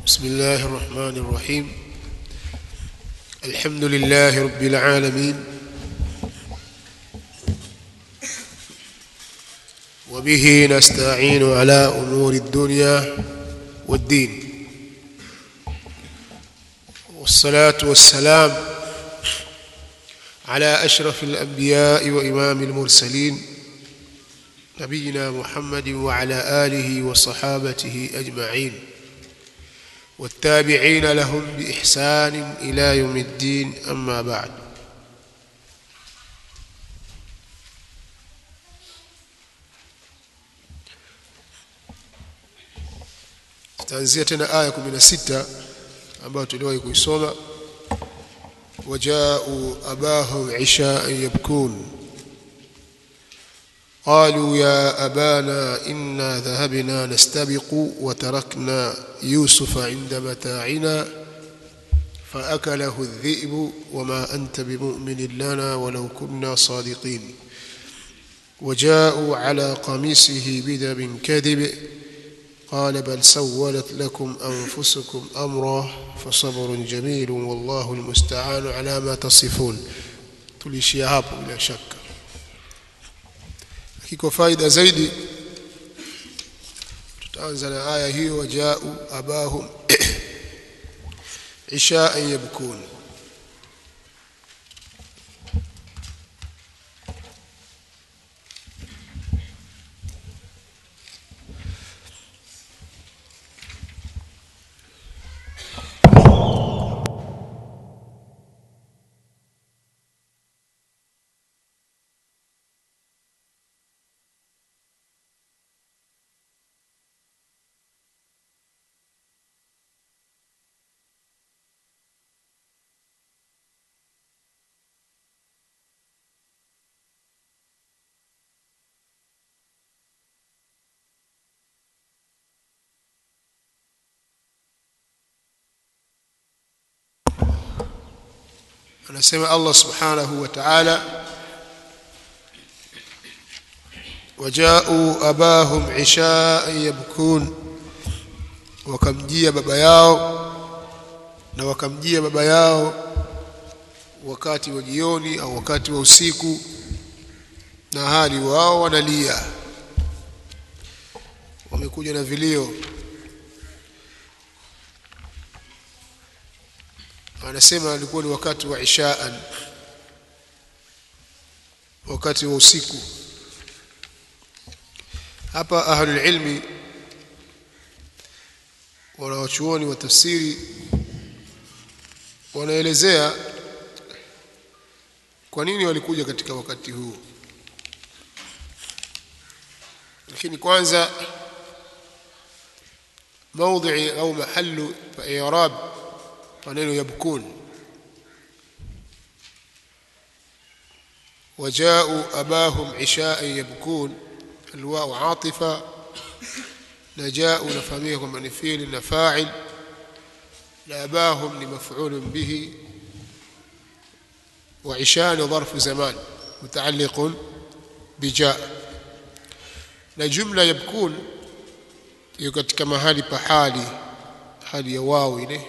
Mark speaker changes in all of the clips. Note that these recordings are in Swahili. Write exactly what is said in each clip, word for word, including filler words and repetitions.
Speaker 1: بسم الله الرحمن الرحيم. الحمد لله رب العالمين، وبه نستعين على أمور الدنيا والدين، والصلاة والسلام على أشرف الأنبياء وإمام المرسلين نبينا محمد وعلى آله وصحابته أجمعين، والتابعين لهم بإحسان إلى يوم الدين. أما بعد، تنزية آية kumi na sita ambayo tuliwahi kuisoma. وجاءوا أباهم عشاء يبكون قالوا يا أبانا إنا ذهبنا نستبق وتركنا يوسف عند متاعنا فأكله الذئب وما أنت بمؤمن لنا ولو كنا صادقين. وجاءوا على قميصه بدم كذب قال بل سولت لكم أنفسكم أمرا فصبر جميل والله المستعان على ما تصفون. tulishia hapo bila shaka. Kiko faida zaidi, tutaanza na aya hiyo, wajau abahum isha'an yabkun. anasema Allah subhanahu wa ta'ala, wajau abahum isha'an yabkun, wakamjia baba yao na wakamjia baba yao wakati wa jioni au wakati wa usiku, na hali wao wanalia, wamekuja na vilio. Anasema alikuwa ni wakati wa isha'an, wakati wa usiku. Hapa ahlul ilmi wanawachuoni wa tafsiri wanaelezea kwa nini walikuja katika wakati huu. Lakini kwanza, mawdhi au mahallu fa i'rab maneno yabkun. وجاءوا أباهم عشاء يبكون، الواو عاطفة، نجاء نفهميكم من فعل نفاعل، لأباهم لمفعول به، وعشاء ظرف زمان متعلق بجاء. نجملة يبكون يكتك مهالي بحالي حالي يواو إليه.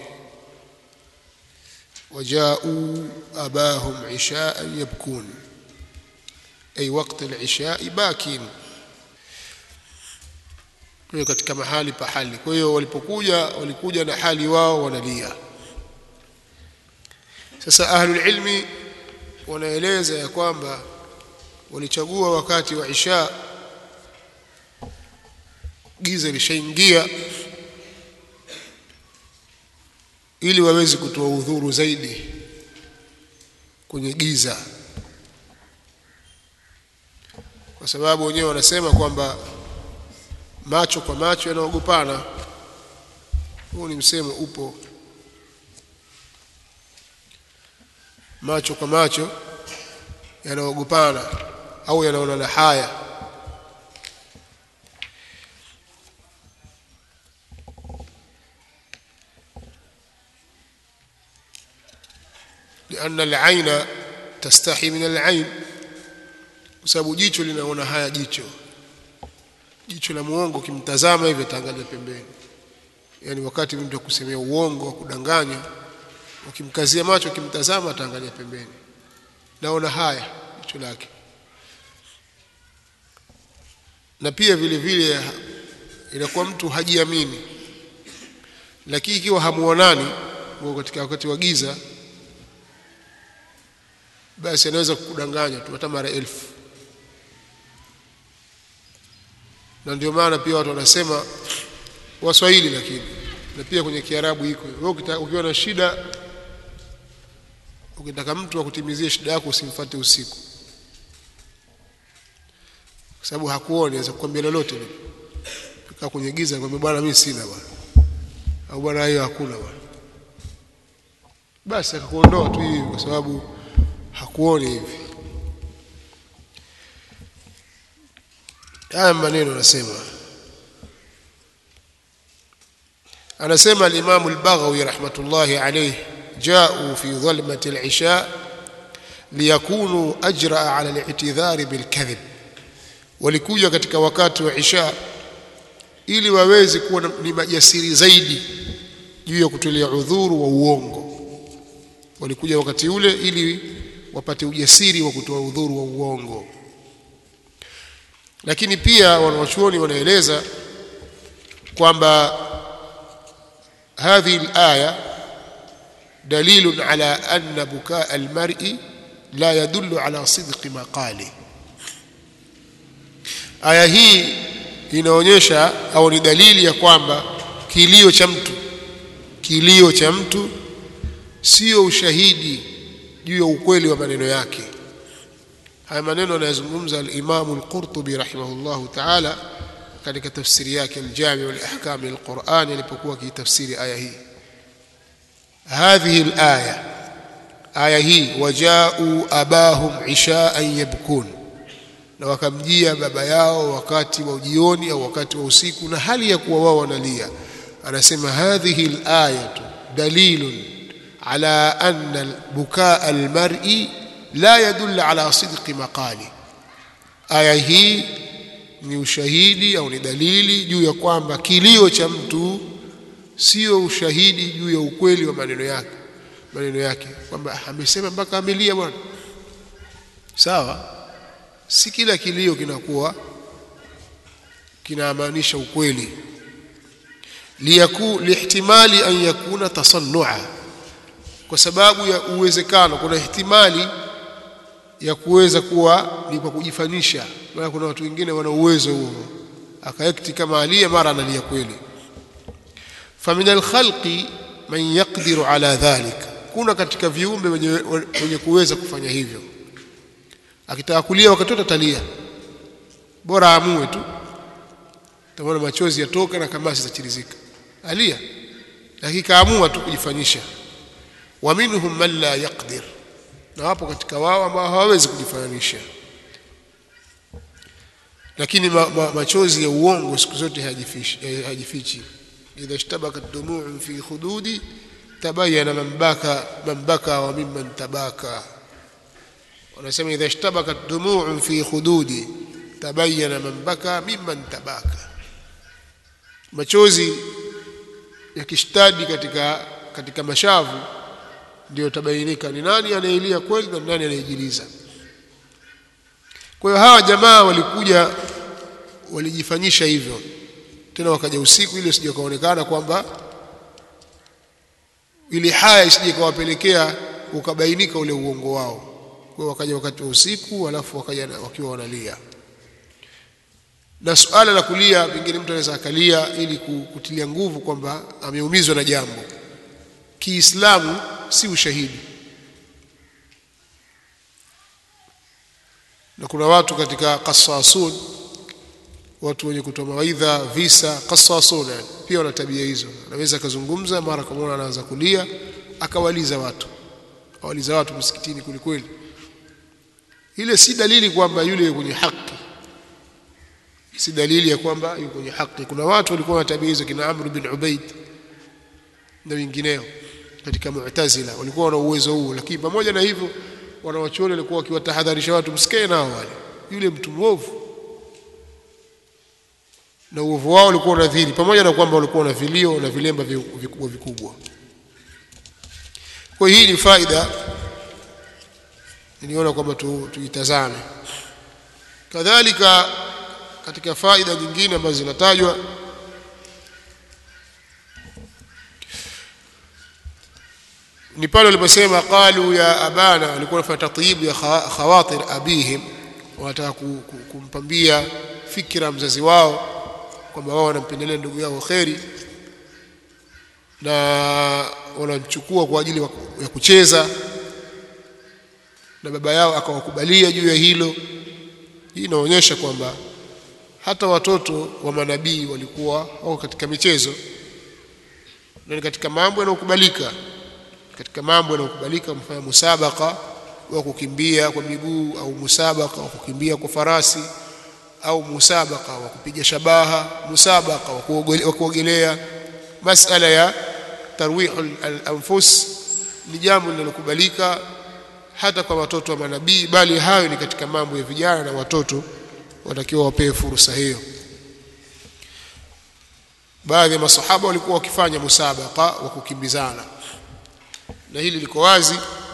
Speaker 1: وجاءوا أباهم عشاء يبكون أي وقت العشاء باكين. Kwa katika mahali pa hali. Kwa hiyo walipokuja walikuja na hali wao wanalia. Sasa ahlul ilmi wanaeleza ya kwamba walichagua wakati wa isha, giza lishaingia, ili waweze kutoa udhuru zaidi kwenye giza, kwa sababu wenyewe wanasema kwamba macho kwa macho yanaogopana. Huu ni msemo upo, macho kwa macho yanaogopana au yanaonana haya. لأن العين تستحي من العين، sababu jicho linaona haya jicho. Jicho la muongo kimtazama hivi taangalia pembeni. yani wakati mtu akusemea uongo, kudanganya, ukimkazia macho, ukimtazama ataangalia pembeni, naona haya jicho lake. Na pia vile vile inakuwa mtu hajiamini, lakini ikiwa hamuonani katika wakati wa giza, basi anaweza kukudanganya tu hata mara elfu. Na ndio maana pia watu wanasema, Waswahili lakini na pia kwenye Kiarabu iko, wewe ukiwa na shida, ukitaka mtu akutimizie shida yako, usimfuate usiku, kwa sababu hakuoni, anaweza kukwambia lolote lile. Kaa kwenye giza, akwambia bwana mimi sina bwana, au bwana hiyo hakuna bwana, basi akakuondoa tu hivi, kwa sababu hakuoni hivi. Haya maneno nasema, anasema al-Imam al-Baghawi rahmatullahi alayhi, ja'u fi dhalmati al-isha liyakunu ajra ala al-i'tidhar bil-kadhib, walikuja katika wakati wa isha ili waweze kuwa ni majasiri zaidi juu ya kutolea udhuru wa uongo. Walikuja wakati ule ili wapate ujasiri wa kutoa udhuru wa uongo. Lakini pia wanawachuoni wanaeleza kwamba هذه الآية دليل على أن بكاء المرء لا يدل على صدق مقاله. aya hii inaonyesha au ni dalili ya kwamba kilio cha mtu kilio cha mtu sio ushahidi juu ya ukweli wa maneno yake. Haya maneno anayozungumza al-Imam al-Qurtubi rahimahullahu ta'ala katika tafsiri yake al-Jami' wal-Ahkam al-Qur'an alipokuwa kitafsiri aya hii. Hadhihi al-aya, aya hii, waja'u abahum isha'an yabkun, na wakamjia baba yao wakati wa jioni au wakati wa usiku na hali ya kuwa wao wanalia. Anasema hadhihi al-ayatu dalilun ala anna bukaa al-mar'i la yadullu ala sidqi maqali. Aya hii ni ushahidi au ni dalili juu ya kwamba kilio cha mtu sio ushahidi juu ya ukweli wa maneno yake maneno yake kwamba amesema mpaka amelia bwana. Sawa, si kila kilio kinakuwa kinamaanisha ukweli. liyaku lihtimali an yakuna tasannua, kwa sababu ya uwezekano, kuna ihtimali ya kuweza kuwa ni kwa kujifanyisha. Maana kuna watu wengine wana uwezo huo, akaekti kama alia mara analia kweli. famin alkhalqi man yaqdiru ala dhalik, kuna katika viumbe wenye, wenye kuweza kufanya hivyo. Akitaka kulia wakati wote atalia, bora amue tu, taona machozi yatoka na kamasi zitachirizika, alia, lakini kaamua tu kujifanyisha. wa minhum man la yaqdir, na wapo katika wao ambao hawawezi kujifananisha. Lakini ma, ma, machozi ya uongo siku zote hajifichi hajifichi. idha ishtabakat dumu'un fi khududi tabayyana man baka man baka wa mimman tabaka. Wanasema idha ishtabakat dumu'un fi khududi tabayyana man baka mimman tabaka. Machozi yakishtadi katika katika mashavu ndio tabainika ni nani anayelia kweli na nani anayejiliza. Kwa hiyo hawa jamaa walikuja walijifanyisha hivyo, tena wakaja usiku ili usije kaonekana kwamba ili haya isije kawapelekea ukabainika ule uongo wao. Kwa hiyo wakaja wakati wa usiku, alafu wakaja wakiwa wanalia. Na suala la kulia, pengine mtu anaweza akalia ili kutilia nguvu kwamba ameumizwa na jambo. Kiislamu si ushahidi. Na kuna watu katika qasasun, watu wenye kutoa mawaidha, visa, qasasun pia wana tabia hizo. Anaweza kuzungumza mara kwa mara anaanza kulia, akawaliza watu. Awaliza watu msikitini kulikweli. Ile si dalili kwamba yule kwenye haki. Si dalili ya kwamba yuko kwenye haki. Kuna watu walikuwa na tabia hizo, kina Amr bin Ubaid na wengineo katika Mu'tazila walikuwa wana uwezo huo, lakini pamoja na hivyo wanawachuoni walikuwa wakiwatahadharisha watu, msikae nao wale, yule mtu mwovu. na uovu wao ulikuwa unadhiri, pamoja na kwamba walikuwa na vilio na vilemba vikubwa vikubwa. Kwa hii ni faida niliona kwamba tuitazame. Kadhalika katika faida nyingine ambazo zinatajwa ni pale waliposema qalu ya abana, walikuwa wanafanya tatyibu ya khawatir abihim, wanataka kumpambia fikra mzazi wao kwamba wao wanampendelea ndugu yao kheri na wanamchukua kwa ajili ya kucheza, na baba yao akawakubalia juu ya hilo. Hii inaonyesha kwamba hata watoto wa manabii walikuwa wao katika michezo, na ni katika mambo yanayokubalika. Katika mambo yanayokubalika mfano musabaka wa kukimbia kwa miguu, au musabaka wa kukimbia kwa farasi, au musabaka wa kupiga shabaha, musabaka wa kuogelea. Masala ya tarwihul anfus ni jambo linalokubalika hata kwa watoto wa manabii, bali hayo ni katika mambo ya vijana na watoto watakiwa wapewe fursa hiyo. Baadhi ya masahaba walikuwa wakifanya musabaka wa kukimbizana, na hili liko wazi.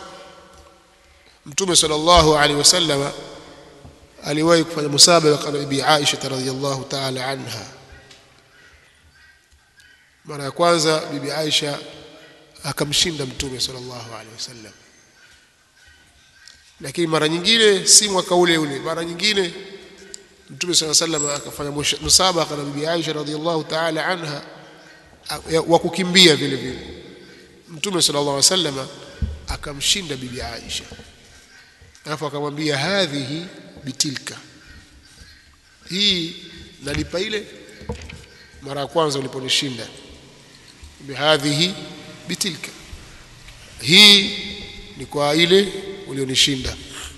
Speaker 1: Mtume sallallahu alaihi wasallam aliwahi kufanya musabaka na Bibi Aisha radhiyallahu ta'ala anha. Mara ya kwanza Bibi Aisha akamshinda Mtume sallallahu alaihi wasallam, lakini mara nyingine si mwaka ule ule, mara nyingine Mtume sallallahu alaihi wasallam akafanya musabaka na Bibi Aisha radhiyallahu ta'ala anha wa kukimbia vile vile. Mtume sallallahu alaihi wasallam akamshinda Bibi Aisha, alafu akamwambia hadhihi bitilka, hii nalipa ile mara ya kwanza uliponishinda, bihadhihi bitilka, hii ni kwa ile ulionishinda.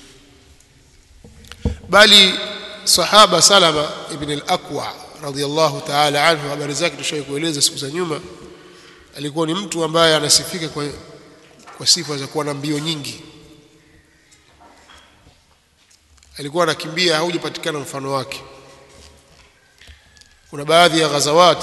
Speaker 1: Bali sahaba Salama ibn al-Aqwa radhiyallahu ta'ala anhu, habari zake tushawahi kueleza siku za nyuma, alikuwa ni mtu ambaye anasifika kwa, kwa sifa za kuwa na mbio nyingi. Alikuwa anakimbia haujapatikana mfano wake. Kuna baadhi ya ghazawat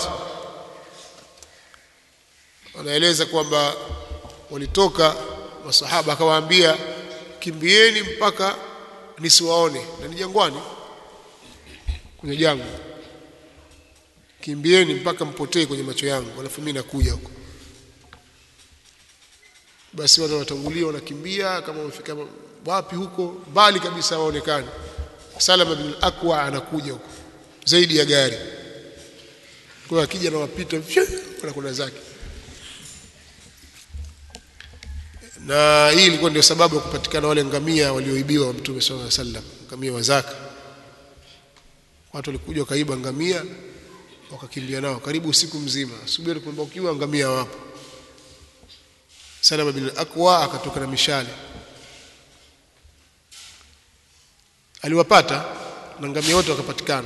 Speaker 1: wanaeleza kwamba walitoka masahaba akawaambia kimbieni mpaka nisiwaone, na ni jangwani kwenye jangwa, kimbieni mpaka mpotee kwenye macho yangu, alafu mimi nakuja huko. Basi watu watangulia wanakimbia, kama wamefika wapi huko mbali kabisa waonekane, Salama bin al-Aqwa anakuja huko zaidi ya gari, kwa akija na wapita kuna kuna zake. Na hii ilikuwa ndio sababu ya kupatikana wale ngamia walioibiwa wa Mtume sallallahu alaihi wasallam, ngamia wa zaka. Watu walikuja wakaiba ngamia wakakimbia nao karibu usiku mzima, subiri kwamba ukiwa ngamia wapo. Salama bin al-Aqwa akatoka na mishale, aliwapata na ngamia wote wakapatikana.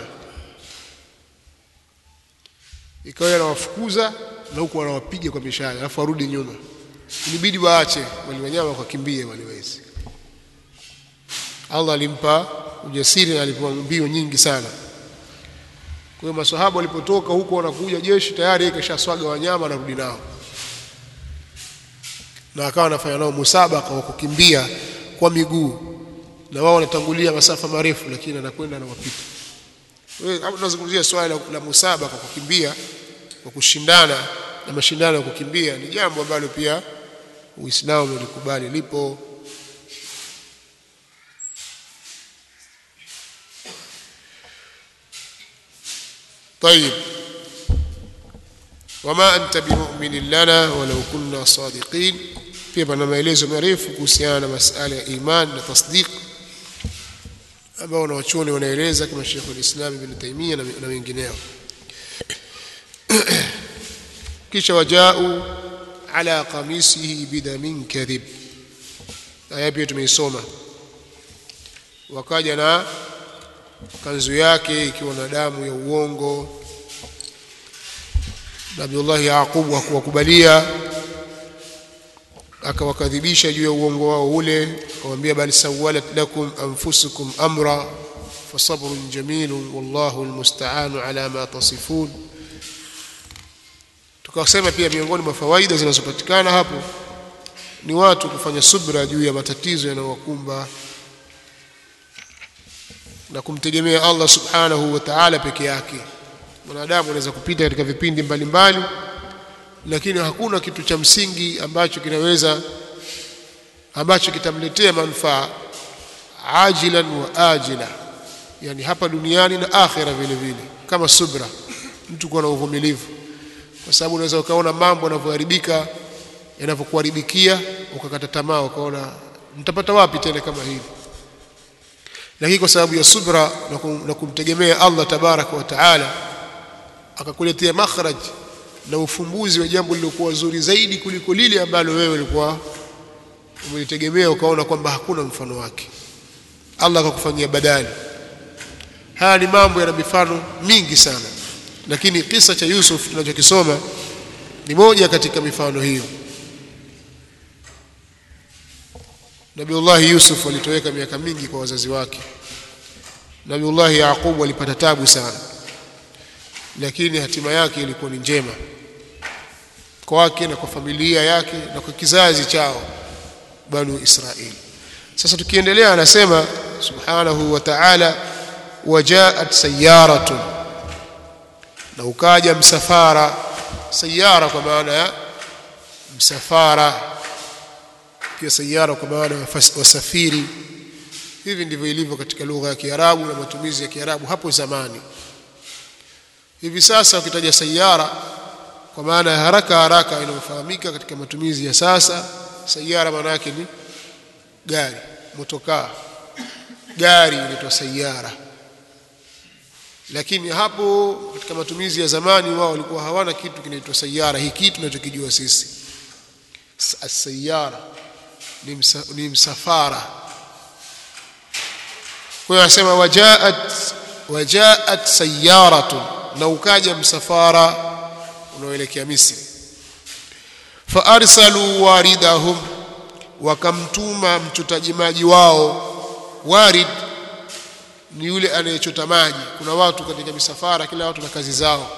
Speaker 1: Ikawa anawafukuza na huko anawapiga kwa mishale, alafu arudi nyuma. Ilibidi waache wale wanyama wakakimbie wale wezi. Allah alimpa ujasiri na alipa mbio nyingi sana. Kwa hiyo maswahaba walipotoka huko wanakuja jeshi tayari ikashaswaga wanyama na rudi nao, na akawa anafanya nao musabaka wa kukimbia kwa miguu, na wao wanatangulia masafa marefu, lakini anakwenda na wapita. Wewe hapo tunazungumzia swala la, la musabaka kwa kukimbia, kwa kushindana, na mashindano ya kukimbia ni jambo ambalo pia Uislamu ulikubali lipo. طيب wama anta bimu'minin lana walau kunna sadiqin. Pia pana maelezo marefu kuhusiana na masuala ya iman na tasdiq ambao wanawachuoni wanaeleza kama Sheikh al-Islam Ibn Taymiyyah na wengineo. Kisha wajau ala qamisihi bidamin kadhib, aya pia tumeisoma. Wakaja na kanzu yake ikiwa na damu ya uongo. Nabiullah Yaqub hakuwakubalia, akawakadhibisha juu ya uongo wao ule, akamwambia bal sawalat lakum anfusukum amra, fasabrun jamilun wallahu almusta'anu ala ma tasifun. Tukasema pia miongoni mwa fawaida zinazopatikana hapo ni watu kufanya subra juu ya matatizo yanayowakumba na kumtegemea Allah subhanahu wa ta'ala peke yake. Mwanadamu anaweza kupita katika vipindi mbalimbali, lakini hakuna kitu cha msingi ambacho kinaweza ambacho kitamletea manufaa ajilan wa ajila, yani hapa duniani na akhira vile vile, kama subra, mtu kuwa na uvumilivu. Kwa sababu unaweza ukaona mambo yanavyoharibika, yanavyokuharibikia, ukakata tamaa, ukaona nitapata wapi tena kama hivi. Lakini kwa sababu ya subra na kumtegemea Allah tabaraka wa taala, akakuletea makhraj na ufumbuzi wa jambo lilokuwa zuri zaidi kuliko lile ambalo wewe ulikuwa umelitegemea, ukaona kwamba hakuna mfano wake. Allah akakufanyia badali. Haya ni mambo yana mifano mingi sana, lakini kisa cha Yusuf tunachokisoma ni moja katika mifano hiyo. Nabiullah Yusuf alitoweka miaka mingi kwa wazazi wake. Nabiullah Yaqub alipata tabu sana, lakini hatima yake ilikuwa ni njema kwake na kwa familia yake na kwa kizazi chao Banu Israili. Sasa tukiendelea, anasema subhanahu wa ta'ala, wajaat sayyaratun, na ukaja msafara. Sayyara kwa maana ya msafara, pia sayyara kwa maana ya wasafiri. Hivi ndivyo ilivyo katika lugha ya Kiarabu na matumizi ya Kiarabu hapo zamani. Hivi sasa ukitaja sayyara kwa maana ya haraka haraka inayofahamika katika matumizi ya sasa, sayyara maana yake ni gari, motokaa. Gari inaitwa sayyara. Lakini hapo katika matumizi ya zamani wao walikuwa hawana kitu kinaitwa sayyara. Hii kitu tunachokijua sisi as-sayyara ni, msa, ni msafara. Kwa hiyo anasema wajaat wajaat sayyaratun, na ukaja msafara unaoelekea Misri. Fa arsalu waridahum, wakamtuma mchotaji maji wao. Warid ni yule anayechota maji. Kuna watu katika misafara, kila watu na kazi zao.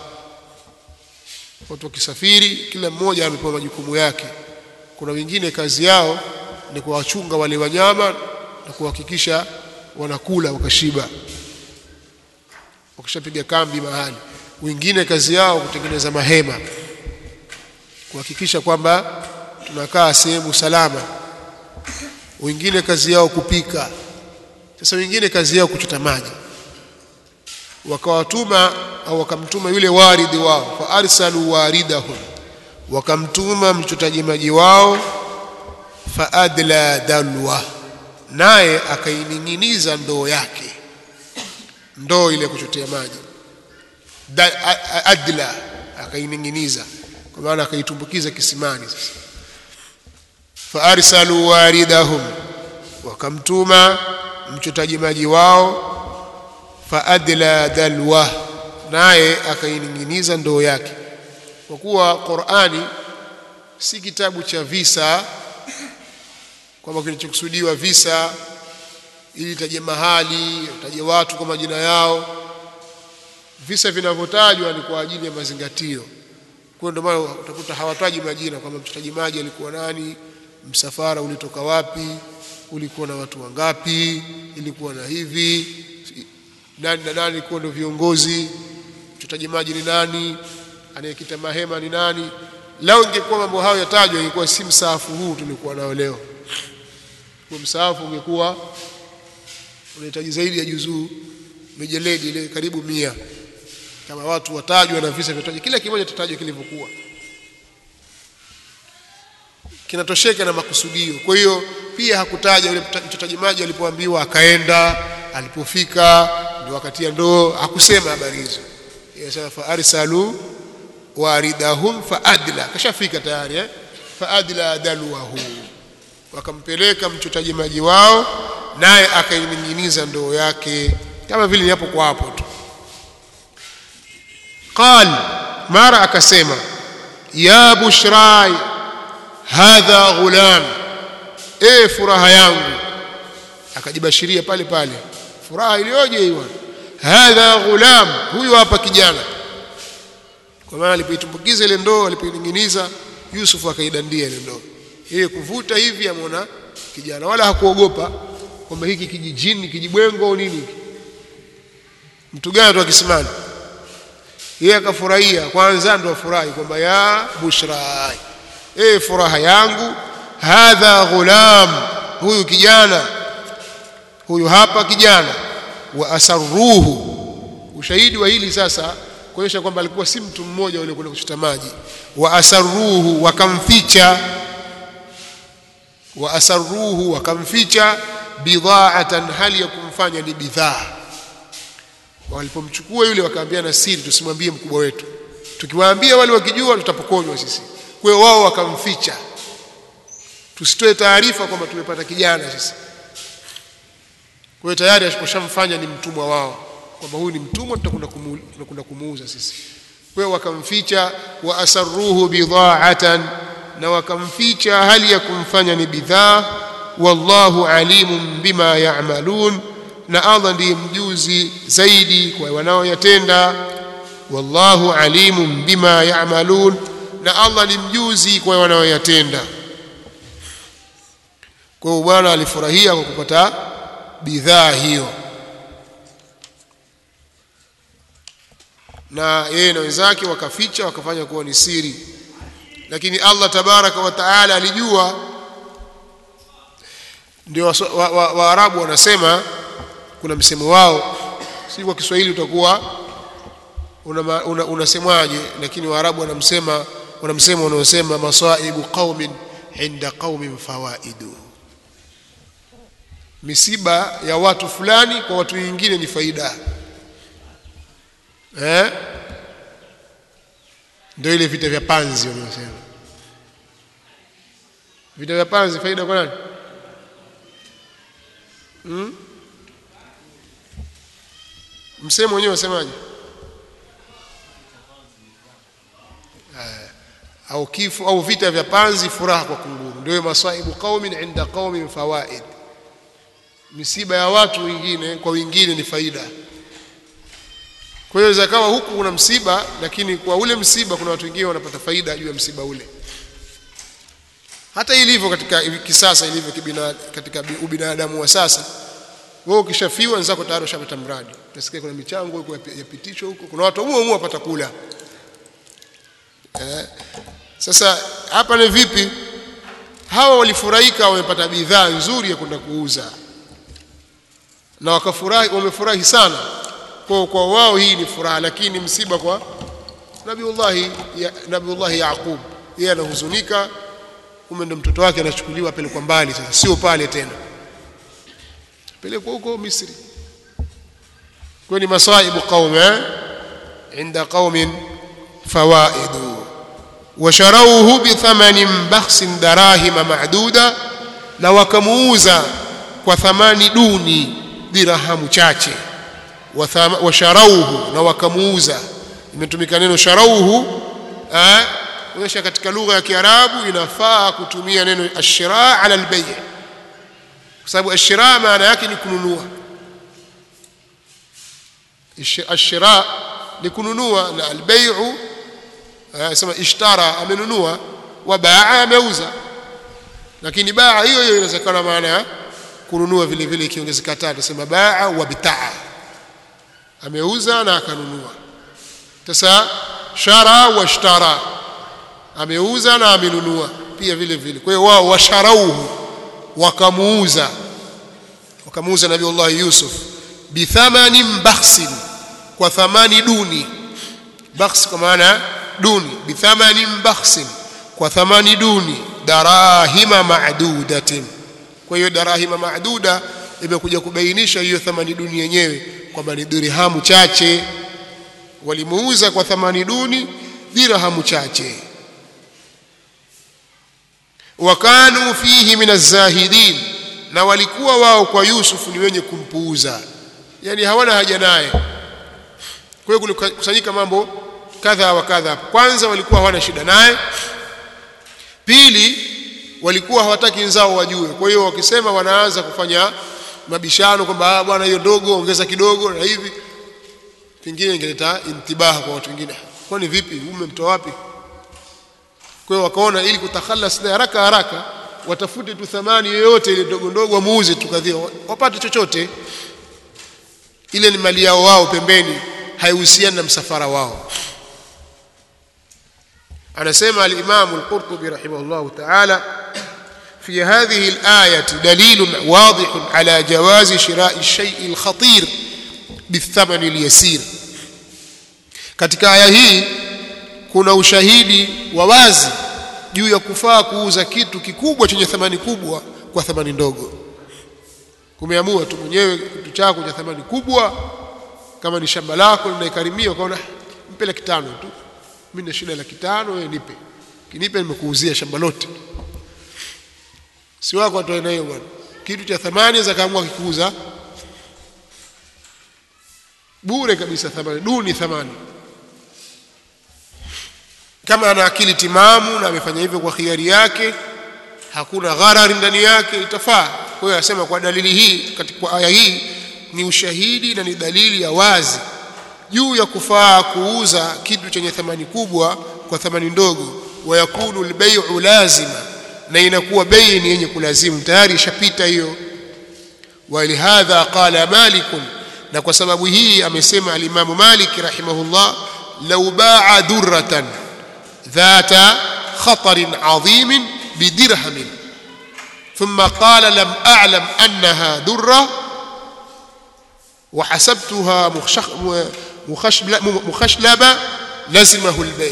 Speaker 1: Watu wakisafiri kila mmoja amepewa majukumu yake. Kuna wengine kazi yao ni kuwachunga wale wanyama na kuhakikisha wanakula wakashiba, wakishapiga kambi mahali. Wengine kazi yao kutengeneza mahema, kuhakikisha kwamba tunakaa sehemu salama. Wengine kazi yao kupika. Sasa wengine kazi yao kuchota maji. Wakawatuma au wakamtuma yule waridi wao. Fa arsalu waridahum, wakamtuma mchotaji maji wao. Fa adla dalwa, naye akaininginiza ndoo yake, ndoo ile kuchotea maji. Da, adla akaininginiza, kwa maana akaitumbukiza kisimani. Sasa fa arsalu waridahum, wakamtuma mchotaji maji wao. Fa adla dalwa, naye akaininginiza ndoo yake. Kwa kuwa Qur'ani si kitabu cha visa, kwamba kinachokusudiwa visa ili taje mahali, taje watu kwa majina yao. Visa vinavyotajwa ni kwa ajili ya mazingatio. Kwa ndio maana utakuta hawataji majina, kama mchotaji maji alikuwa nani, msafara ulitoka wapi, ulikuwa na watu wangapi, ilikuwa na hivi, nani na nani kwa ndio viongozi, mchotaji maji ni nani, anayekita mahema ni nani. Lao ingekuwa mambo hayo yatajwa, ingekuwa si msaafu huu tulikuwa nao leo. Kwa msaafu ungekuwa unahitaji zaidi ya juzuu mijeledi ile karibu mia, kama watu watajwa na visa vyotajwa, kila kimoja tutajwa kilivyokuwa, kinatosheka na makusudio. Kwa hiyo pia hakutaja yule mchotaji maji alipoambiwa akaenda, alipofika ndio wakatia ndoo, hakusema habari hizo. Yeye fa arsalu waridahum fa adla, kashafika tayari eh, fa adla dalwahu, wakampeleka mchotaji maji wao, naye akaininginiza ndoo yake, kama vile ni hapo kwa hapo tu. Qal, mara akasema, ya bushrai hadha ghulam, e furaha yangu. Akajibashiria pale pale, furaha iliyoje hiyo. Hadha ghulam, huyu hapa kijana. Kwa maana alipoitumbukiza ile ndoo, alipoininginiza, Yusuf akaidandia ile ndoo. Yeye kuvuta hivi ameona kijana, wala hakuogopa kwamba hiki kijijini kijibwengo au nini. Mtu gani tu akisimama, yeye akafurahia. Kwanza ndo afurahi kwamba ya bushra, eh, furaha yangu. Hadha ghulam, huyu kijana, huyu hapa kijana. Wa asarruhu, ushahidi wa hili sasa kuonyesha kwamba alikuwa si mtu mmoja yule kule kuchota maji. Wa asarruhu, wakamficha. Wa asarruhu, wakamficha. Bidha'atan, hali ya kumfanya ni bidhaa. Walipomchukua yule wakaambiana siri, tusimwambie mkubwa wetu, tukiwaambia wale wakijua tutapokonywa sisi. Kwa hiyo wao wakamficha, tusitoe taarifa kwamba tumepata kijana sisi. Kwa hiyo tayari washamfanya ni mtumwa wao, kwamba huyu ni mtumwa, tutakwenda tunakwenda kumuuza sisi. Kwa hiyo wakamficha. Wa asarruhu bidha'atan, na wakamficha hali ya kumfanya ni bidhaa. Wallahu alimun bima ya'malun, na Allah ndiye mjuzi zaidi kwa wanaoyatenda. Wallahu alimun bima ya'malun, na Allah ni mjuzi kwa wanaoyatenda. Kwa hiyo bwana alifurahia kwa kupata bidhaa hiyo, na yeye na wenzake wakaficha, wakafanya kuwa ni siri. Lakini Allah tabaraka wa taala alijua. Ndio Waarabu wa, wa wanasema, kuna msemo wao, si kwa Kiswahili utakuwa unasemwaje, una, una lakini Waarabu wanamsema wanamsema wanaosema masaibu qaumin inda qaumin fawaidu, misiba ya watu fulani kwa watu wengine ni faida. Eh, ndio ile vita vya panzi wanasema. Vita vya panzi faida kwa nani? Hmm? Msemo wenyewe wasemaje? Au kifo au vita vya panzi furaha kwa kunguru. Ndio masaibu qaumin inda qaumin fawaid, misiba ya watu wengine kwa wengine ni faida. Kwa hiyo zakawa huku kuna msiba, lakini kwa ule msiba kuna watu wengine wanapata faida juu ya msiba ule. Hata ilivyo katika kisasa, ilivyo kibina, katika ubinadamu wa sasa, wewe ukishafiwa wenzako tayari ushapata mradi. Utasikia kuna michango huko yapitishwa huko, kuna watu huo huo wapata kula. Eh, sasa hapa ni vipi? Hawa walifurahika, wamepata bidhaa nzuri ya kwenda kuuza, na wakafurahi, wamefurahi sana. Kwa kwa wao hii ni furaha, lakini msiba kwa Nabiullah ya Nabiullah Yaqub, yeye anahuzunika. Kumbe ndo mtoto wake anachukuliwa pale kwa mbali, sasa sio pale tena, pelekwa huko Misri. Kwa ni masaibu qauma inda qaumin fawaidu. Washarawhu bi thamanin bakhsin darahima ma'duda, na wakamuuza kwa thamani duni, dirhamu chache. Washarawhu, na wakamuuza. Imetumika neno sharawhu, eh, kuonyesha katika lugha ya Kiarabu inafaa kutumia neno ashira ala albay', kwa sababu ashira maana yake ni kununua. Ashira ni kununua, na albay'u sema ishtara, amenunua, wa baa, ameuza. Lakini baa hiyo hiyo inawezekana maana ya kununua vile vile, ikiongezeka tatu sema baa wa bitaa, ameuza na akanunua. Sasa shara wa ishtara, ameuza na amenunua pia vile vile. Kwa hiyo wao washarauhu, wakamuuza, wakamuuza Nabiullah Yusuf bi thamanin bakhsin, kwa thamani duni. Bakhs kwa maana duni, bi thamanin bakhsin, kwa thamani duni. Darahima ma'dudatin, kwa hiyo darahima ma'duda imekuja kubainisha hiyo thamani duni yenyewe kwamba ni dirhamu chache. Walimuuza kwa thamani duni, dirhamu chache. Wakanu fihi min az-zahidin, na walikuwa wao kwa Yusuf ni wenye kumpuuza, yani hawana haja naye. Kwa hiyo kulikusanyika mambo kadha wa kadha. Kwanza walikuwa hawana shida naye, pili walikuwa hawataki nzao wajue. Kwa hiyo wakisema wanaanza kufanya mabishano kwamba bwana hiyo ndogo ongeza kidogo na hivi, pengine ingeleta intibaha kwa watu wengine, kwani vipi umemtoa wapi? Kwa hiyo wakaona ili kutakhalas na haraka haraka watafute tu thamani yoyote ile ndogo ndogo wamuuze tu kadhia wapate chochote, ile ni mali yao wao pembeni, haihusiani na msafara wao. anasema al-Imam al-Qurtubi rahimahullah ta'ala في هذه الآية دليل واضح على جواز شراء الشيء الخطير بالثمن اليسير. katika aya hii kuna ushahidi wa wazi juu ya kufaa kuuza kitu kikubwa chenye thamani kubwa kwa thamani ndogo. Kumeamua tu mwenyewe kitu chako cha thamani kubwa, kama ni shamba lako linaikarimiwa, ukaona mpe laki tano tu, mimi na shida laki tano, wewe nipe, kinipe nimekuuzia shamba lote. Si wako atoe nayo bwana, kitu cha thamani za kaamua kikuuza bure kabisa, thamani duni thamani. Kama ana akili timamu na amefanya hivyo kwa khiari yake, hakuna gharari ndani yake, itafaa. Kwa hiyo asema kwa dalili hii, katika aya hii ni ushahidi na ni dalili ya wazi juu ya kufaa kuuza kitu chenye thamani kubwa kwa thamani ndogo. Wa yakunu al-bay'u lazima, na inakuwa bei ni yenye kulazimu, tayari ishapita hiyo. Wa lihadha qala Malik, na kwa sababu hii amesema al-Imam Malik rahimahullah, law ba'a durratan dhata khatarin 'azim bidirham thumma qala lam a'lam annaha durra wa hasabtuha mukhashlaba lazimahu al-bay'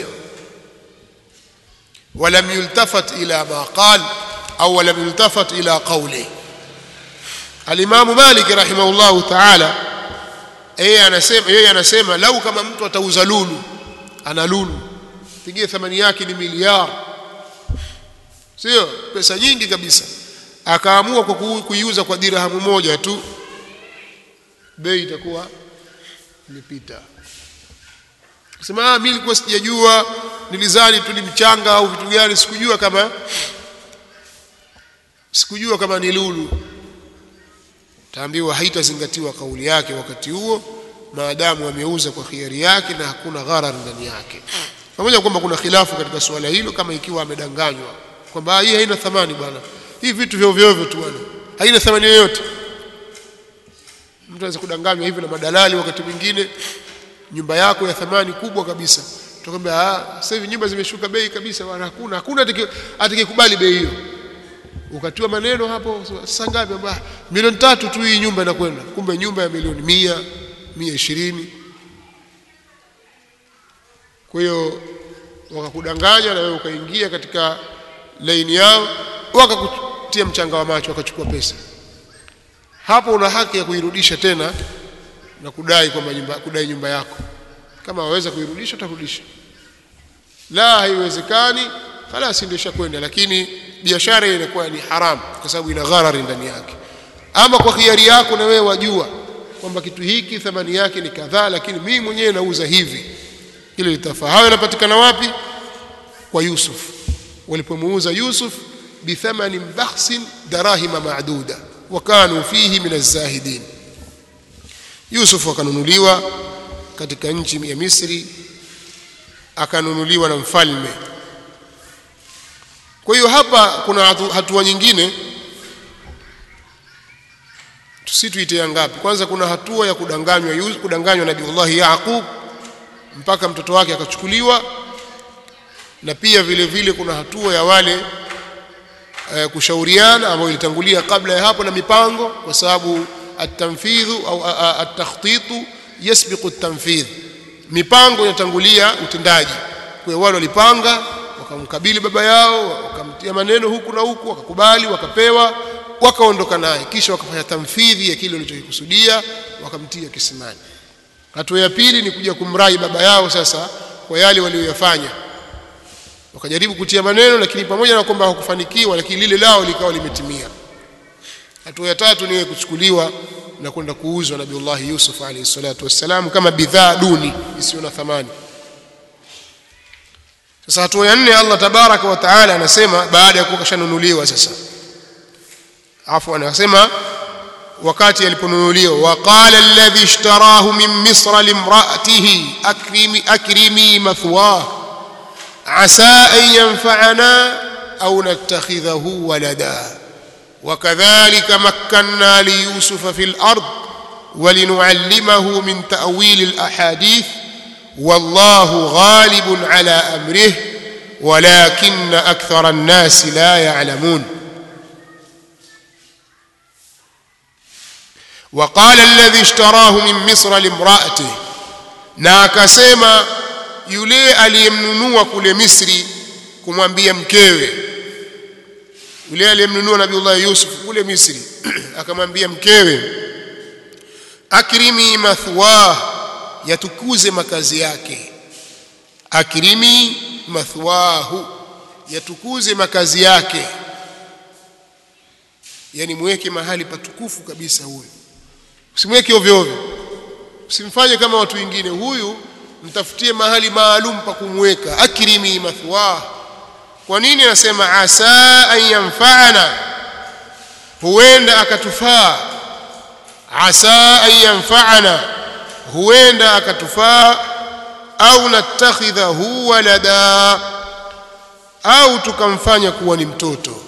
Speaker 1: ولم يلتفت إلى ما قال أو لم يلتفت إلى قوله. الإمام مالك رحمه الله تعالى yeye anasema yeye anasema lau kama mtu atauza lulu, ana lulu pigie thamani yake ni miliari, sio pesa nyingi kabisa, akaamua kwa kuiuza kwa dirhamu moja tu, bei itakuwa imepita. Kusema ah, mimi nilikuwa sijajua, nilizani tu ni mchanga au vitu gani, sikujua kama sikujua kama ni lulu. Taambiwa haitazingatiwa kauli yake wakati huo, maadamu ameuza kwa khiari yake na hakuna gharar ndani yake. Pamoja kwamba kuna khilafu katika swala hilo, kama ikiwa amedanganywa kwamba hii haina thamani bwana, hii vitu vyo vyo tu bwana, haina thamani yoyote. Mtu anaweza kudanganywa hivi na madalali wakati mwingine, nyumba yako ya thamani kubwa kabisa, tukamwambia ah, sasa hivi nyumba zimeshuka bei kabisa bwana, hakuna hakuna atakayekubali bei hiyo. Ukatiwa maneno hapo, sasa ngapi? Bwana milioni tatu tu hii nyumba inakwenda, kumbe nyumba ya milioni mia, mia ishirini. Kwa hiyo wakakudanganya na wewe ukaingia katika laini yao, wakakutia mchanga wa macho, wakachukua pesa. Hapo una haki ya kuirudisha tena na kudai kwamba nyumba, kudai nyumba yako. Kama waweza kuirudisha utarudisha, la haiwezekani خلاص ndio kwenda, lakini biashara inakuwa ni haram kwa sababu ina gharari ndani yake. Ama kwa khiari yako na wewe wajua kwamba kitu hiki thamani yake ni kadhaa, lakini mimi mwenyewe nauza hivi, ile litafaa. Hayo yanapatikana wapi? Kwa Yusuf. Walipomuuza Yusuf bithamanin bakhsin darahima ma'duda wa kanu fihi min az-zahidin. Yusuf akanunuliwa katika nchi ya Misri, akanunuliwa na mfalme. Kwa hiyo hapa kuna hatua nyingine, tusituite ngapi. Kwanza kuna hatua ya kudanganywa Yusuf, kudanganywa Nabii Yaqub mpaka mtoto wake akachukuliwa, na pia vile vile kuna hatua ya wale uh, kushauriana ambayo ilitangulia kabla ya hapo na mipango, kwa sababu at-tanfidhu au at-takhtitu yasbiqu at-tanfidh, mipango inatangulia utendaji. Kwa hiyo wale walipanga, wakamkabili baba yao, wakamtia maneno huku na huku, wakakubali, wakapewa, wakaondoka naye, kisha wakafanya tamfidhi ya kile walichokikusudia, wakamtia kisimani. Hatua ya pili ni kuja kumrai baba yao sasa kwa yale waliyofanya. Wakajaribu kutia maneno, lakini pamoja na kwamba hawakufanikiwa, lakini lile lao likawa limetimia. Hatua ya tatu ni kuchukuliwa na kwenda kuuzwa Nabii Yusuf alayhi salatu wassalam kama bidhaa duni isiyo na thamani. Sasa hatua ya nne, Allah tabaraka wa taala anasema baada ya kuwa kashanunuliwa sasa, afu anasema wakati aliponunuliwa waqala alladhi ishtarahu min misra limra'atihi akrimi akrimi mathwah asa an yanfa'ana aw nattakhidhahu walada wakadhalika makkanna li yusufa fil ard ولنعلمه من تأويل الأحاديث والله غالب على أمره ولكن أكثر الناس لا يعلمون وقال الذي اشتراه من مصر لامرأته na akasema yule aliyemnunua kule Misri kumwambia mkewe yule aliyemnunua Nabiiullah Yusuf kule Misri akamwambia mkewe akrimi mathwah yatukuze makazi yake akrimi mathwahu yatukuze makazi yake yani muweke mahali patukufu kabisa huyo usimweke ovyo ovyo usimfanye kama watu wengine huyu mtafutie mahali maalum pa kumweka akrimi mathwah kwa nini anasema asa an yanfa'ana huenda akatufaa asa an yanfa'ana huenda akatufaa au natakhidhahu walada au tukamfanya kuwa ni mtoto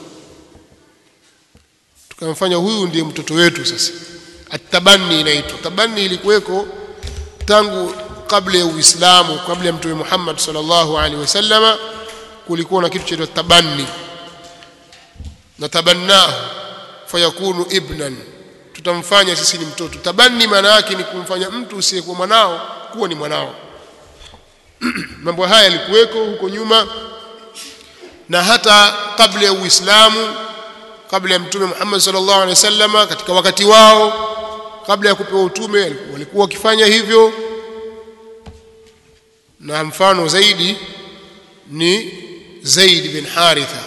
Speaker 1: tukamfanya huyu ndiye mtoto wetu sasa at-tabanni inaitwa tabanni ilikuweko tangu kabla ya Uislamu kabla ya Mtume Muhammad sallallahu alaihi wasallama kulikuwa na kitu cha tabanni na tabannahu fayakunu ibnan tutamfanya sisi ni mtoto tabanni maana yake ni kumfanya mtu usiyekuwa mwanao kuwa ni mwanao mambo haya yalikuweko huko nyuma na hata kabla ya Uislamu kabla ya Mtume Muhammad sallallahu alaihi wasallama katika wakati wao kabla ya kupewa utume walikuwa wakifanya hivyo na mfano zaidi ni Zaid bin Haritha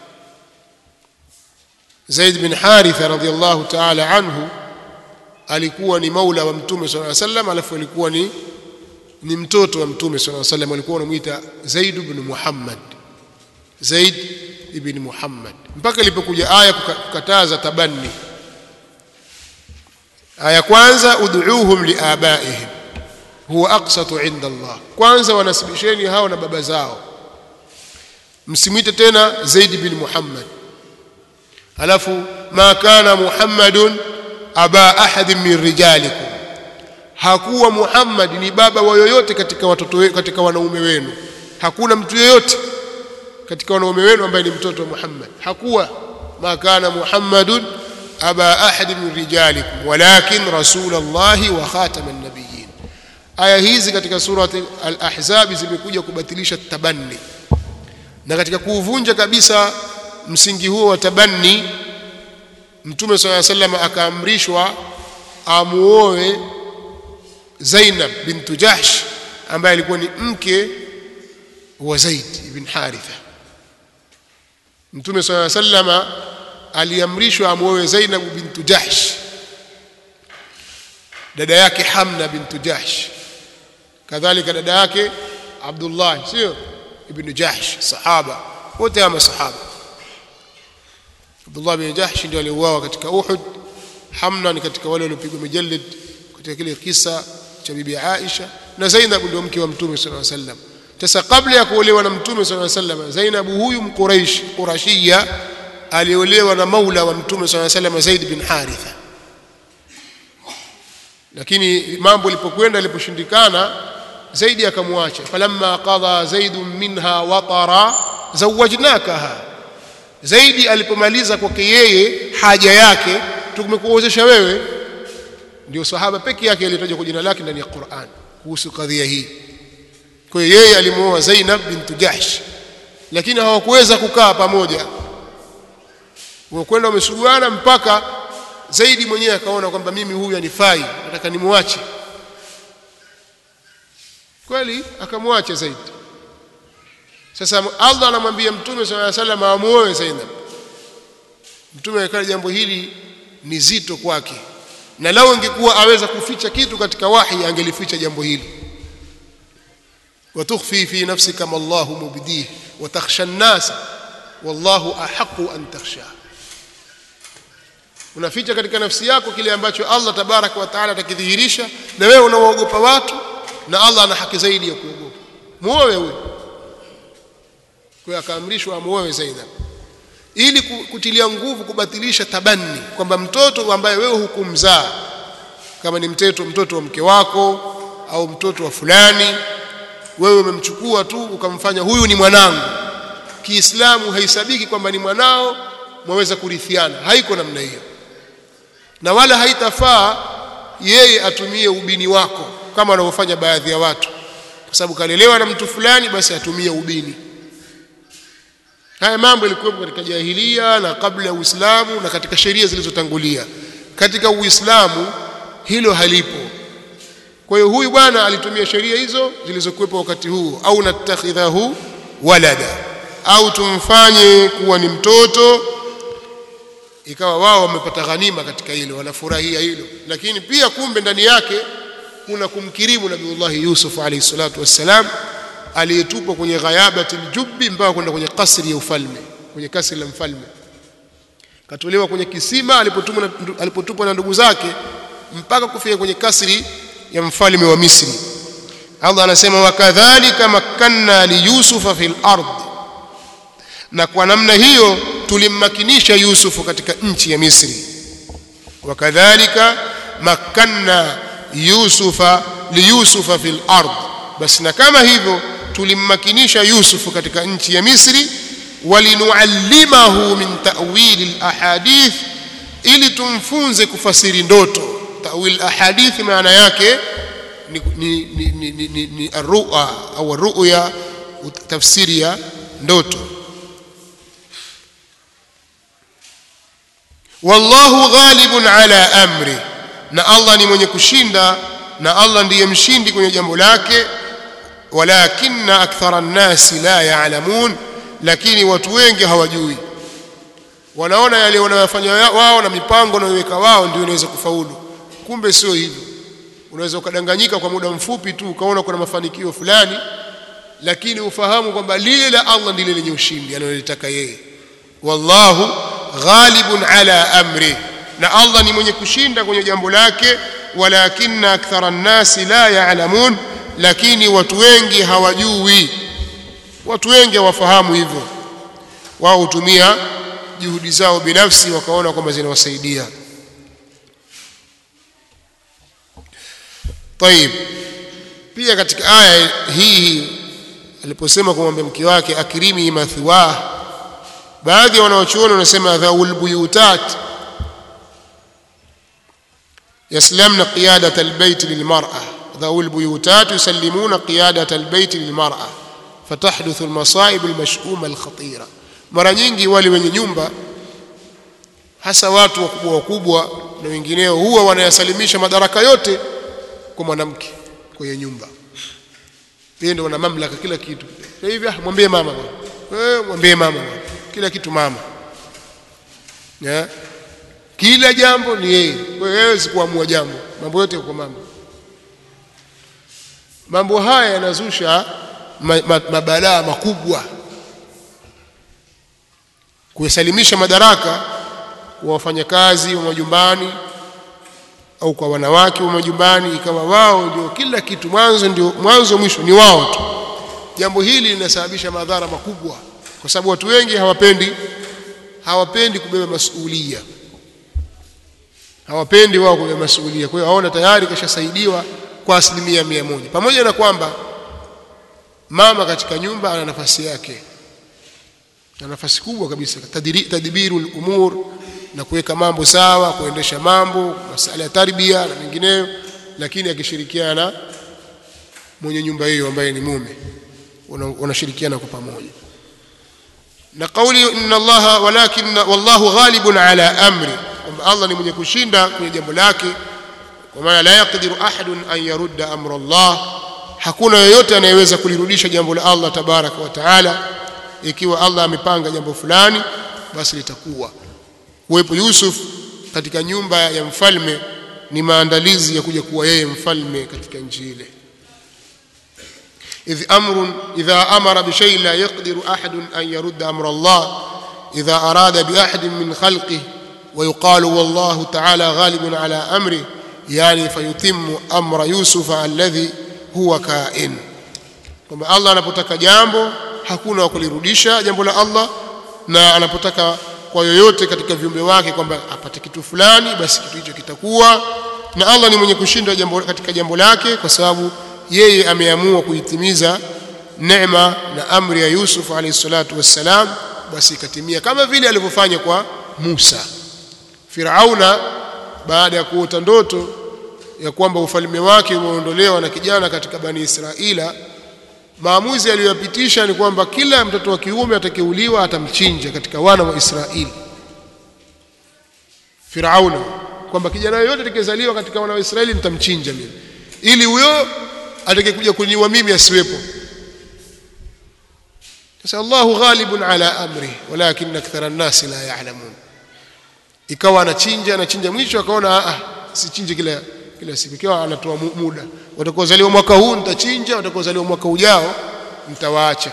Speaker 1: Zaid bin Haritha radhiyallahu ta'ala anhu alikuwa ni maula wa Mtume sallallahu alaihi wasallam alafu alikuwa ni ni mtoto wa Mtume sallallahu alaihi wasallam alikuwa anamuita Zaid ibn Muhammad Zaid ibn Muhammad mpaka ilipokuja aya kukataza tabanni aya kwanza ud'uuhum liabaihim huwa aqsatu 'inda Allah kwanza wanasibisheni hao na baba zao msimwite tena Zaid ibn Muhammad alafu ma kana Muhammadun aba ahad min rijalikum hakuwa Muhammad ni baba wa yoyote katika watoto katika wanaume wenu hakuna mtu yoyote katika wanaume wenu ambaye ni mtoto wa Muhammad hakuwa ma kana Muhammadun aba ahad min rijalikum walakin rasulullahi wa khataman nabiyyin aya hizi katika surati al-ahzab zimekuja kubatilisha tabanni na katika kuuvunja kabisa msingi huo wa tabanni Mtume sallallahu alayhi wasallam akaamrishwa amuoe Zainab bintu Jahsh ambaye alikuwa ni mke wa Zaid ibn Haritha Mtume sallallahu alayhi wasallam aliamrishwa amuoe Zainab bintu Jahsh dada yake Hamna bintu Jahsh kadhalika dada yake Abdullah sio ibn Jahsh sahaba wote ama sahaba Abdullah bin Jahsh ndiye aliuawa katika Uhud Hamna ni katika wale waliopigwa mijallid katika kile kisa cha bibi Aisha na Zainab ndio mke wa Mtume sallallahu alaihi wasallam sasa kabla ya kuolewa na Mtume sallallahu alaihi wasallam Zainab huyu mquraish qurashia aliolewa na maula wa Mtume sallallahu alaihi wasallam Zaid bin Haritha lakini mambo yalipokwenda yaliposhindikana Zaid akamwacha falamma qada Zaid minha watara zawajnakaha Zaidi alipomaliza kwake yeye haja yake tukumekuozesha wewe ndio sahaba peke yake aliyetajwa kwa jina lake ndani ya Qur'an kuhusu kadhia hii kwa hiyo yeye alimuoa Zainab bint Jahsh lakini hawakuweza kukaa pamoja wakwenda wamesuguana mpaka Zaidi mwenyewe akaona kwamba mimi huyu anifai nataka nimwache kweli akamwacha Zaid sasa Allah anamwambia Mtume sallallahu alaihi wasallam amuoe Zainab Mtume akaja jambo hili ni zito kwake na lao ingekuwa aweza kuficha kitu katika wahi angelificha jambo hili watukhfi fi nafsika ma Allahu mubdih wa takhsha an-nas wallahu ahqqu an takhsha unaficha katika nafsi yako kile ambacho Allah tabaraka wa taala atakidhihirisha, na wewe unawaogopa watu, na Allah ana haki zaidi ya kuogopa. Muoe huyo. Kwa akaamrishwa amuoe Zainab ili kutilia nguvu kubatilisha tabanni, kwamba mtoto ambaye wewe hukumzaa, kama ni mtoto mtoto wa mke wako au mtoto wa fulani, wewe umemchukua tu ukamfanya huyu ni mwanangu, Kiislamu haisabiki kwamba ni mwanao, mwaweza kurithiana. Haiko namna hiyo, na wala haitafaa yeye atumie ubini wako kama wanavyofanya baadhi ya watu, kwa sababu kalelewa na mtu fulani basi atumie ubini. Haya mambo yalikuwa katika jahiliya na kabla ya Uislamu na katika sheria zilizotangulia. Katika Uislamu hilo halipo. Kwa hiyo huyu bwana alitumia sheria hizo zilizokuwepo wakati huu, au natakhidhahu walada, au tumfanye kuwa ni mtoto, ikawa wao wamepata ghanima katika hilo, wanafurahia hilo. Lakini pia kumbe ndani yake kuna kumkirimu Nabiiullah Yusuf alayhi salatu wassalam, aliyetupwa kwenye ghayabatil jubbi mpaka kwenda kwenye kasri ya ufalme, kwenye kasri la mfalme. Katolewa kwenye kisima alipotupwa alipotupwa na ndugu zake mpaka kufika kwenye kasri ya mfalme wa Misri. Allah anasema wakadhalika makkanna li Yusufa fil ard, na kwa namna hiyo tulimmakinisha Yusufu katika nchi ya Misri. Wakadhalika makkanna Yusufa li Yusufa fil ard, basi na kama hivyo tulimmakinisha Yusufu katika nchi ya Misri. Walinuallimahu min ta'wil al-ahadith, ili tumfunze kufasiri ndoto. Ta'wil al-ahadith maana yake ni ni ni ni, ni, ni ar-ru'a au ar-ru'ya, tafsiri ya ndoto. Wallahu ghalibun ala amri, na Allah ni mwenye kushinda, na Allah ndiye mshindi kwenye jambo lake. Walakinna akthara an-nasi la ya'lamun, lakini watu wengi hawajui. Wanaona yale wanayofanya wao na mipango wanayoweka wao ndio inaweza kufaulu. Kumbe sio hivyo. Unaweza ukadanganyika kwa muda mfupi tu ukaona kuna mafanikio fulani, lakini ufahamu kwamba lile la Allah ndilo lenye ushindi analotaka yeye. Wallahu ghalibun ala amri, na Allah ni mwenye kushinda kwenye jambo lake. Walakinna akthara an-nasi la ya'lamun, lakini watu wengi hawajui. Watu wengi hawafahamu hivyo. Wao hutumia juhudi zao binafsi wakaona kwamba zinawasaidia. Tayib, pia katika aya hii aliposema kumwambia mke wake akrimi mathwah, baadhi ya wanaochuoni wanasema dhaul buyutat yaslamna qiyadat albayt lilmar'a, dhaul buyutat yusallimuna qiyadat albayt lilmar'a fatahduthu almasaib almash'uma alkhatira. Mara nyingi wale wenye nyumba, hasa watu wakubwa wakubwa na wengineo, huwa wanayasalimisha madaraka yote kwa mwanamke kwenye nyumba. Yeye ndio ana mamlaka kila kitu. Kwa hivyo mwambie mama bwana, wewe mwambie mama bwana, kila kitu mama, ya kila jambo ni yeye. Wewe hawezi kuamua jambo, mambo yote kwa mama. Mambo haya yanazusha mabalaa makubwa. Kuyasalimisha madaraka kwa wafanyakazi wa majumbani au kwa wanawake wa majumbani, ikawa wao ndio kila kitu, mwanzo ndio mwanzo mwisho ni wao tu. Jambo hili linasababisha madhara makubwa, kwa sababu watu wengi hawapendi hawapendi kubeba masuhulia, hawapendi wao kubeba masuhulia. Kwa hiyo haona tayari kashasaidiwa kwa asilimia mia moja, pamoja na kwamba mama katika nyumba ana nafasi yake, ana nafasi kubwa kabisa, tadbirul umur, na kuweka mambo sawa, kuendesha mambo, masuala ya tarbia na mengineyo, lakini akishirikiana mwenye nyumba hiyo ambaye ni mume, wanashirikiana kwa pamoja. Na kauli inna Allah walakin wallahu ghalibun ala amri, kwamba Allah ni mwenye kushinda kwenye jambo lake, kwa maana la yaqdiru ahadun an yarudda amra Allah, hakuna yeyote anayeweza kulirudisha jambo la Allah tabaraka wa taala. Ikiwa Allah amepanga jambo fulani, basi litakuwa. Uwepo Yusuf katika nyumba ya mfalme ni maandalizi ya kuja kuwa yeye mfalme katika nchi ile. idh amrun idha amara bi shay'in la yaqdiru ahadun an yarudda amra Allah idha arada bi ahadin min khalqihi ويقال والله تعالى غالب على أمره يعني فيتم أمر يوسف الذي هو كائن. kwamba Allah anapotaka jambo hakuna wa kulirudisha jambo la Allah, na anapotaka kwa yoyote katika viumbe wake kwamba apate kitu fulani basi kitu hicho kitakuwa, na Allah ni mwenye kushinda jambo katika jambo lake kwa sababu yeye ameamua kuitimiza neema na amri ya Yusuf alayhi salatu wassalam, basi ikatimia kama vile alivyofanya kwa Musa. Firauna baada ya kuota ndoto ya kwamba ufalme wake umeondolewa na kijana katika Bani Israila, maamuzi aliyoyapitisha ni kwamba kila mtoto wa kiume atakayeuliwa atamchinja katika wana wa Israeli. Firauna kwamba kijana yote atakayezaliwa katika wana wa Israeli nitamchinja mimi, ili huyo atakayekuja kuniua mimi asiwepo. Sasa Allahu ghalibun ala amri walakin akthara an-nas la ya'lamun. Ikawa anachinja anachinja, mwisho akaona ah sichinje kila kila siku, ikiwa anatoa muda, watakaozaliwa mwaka huu nitachinja, watakaozaliwa mwaka ujao nitawaacha.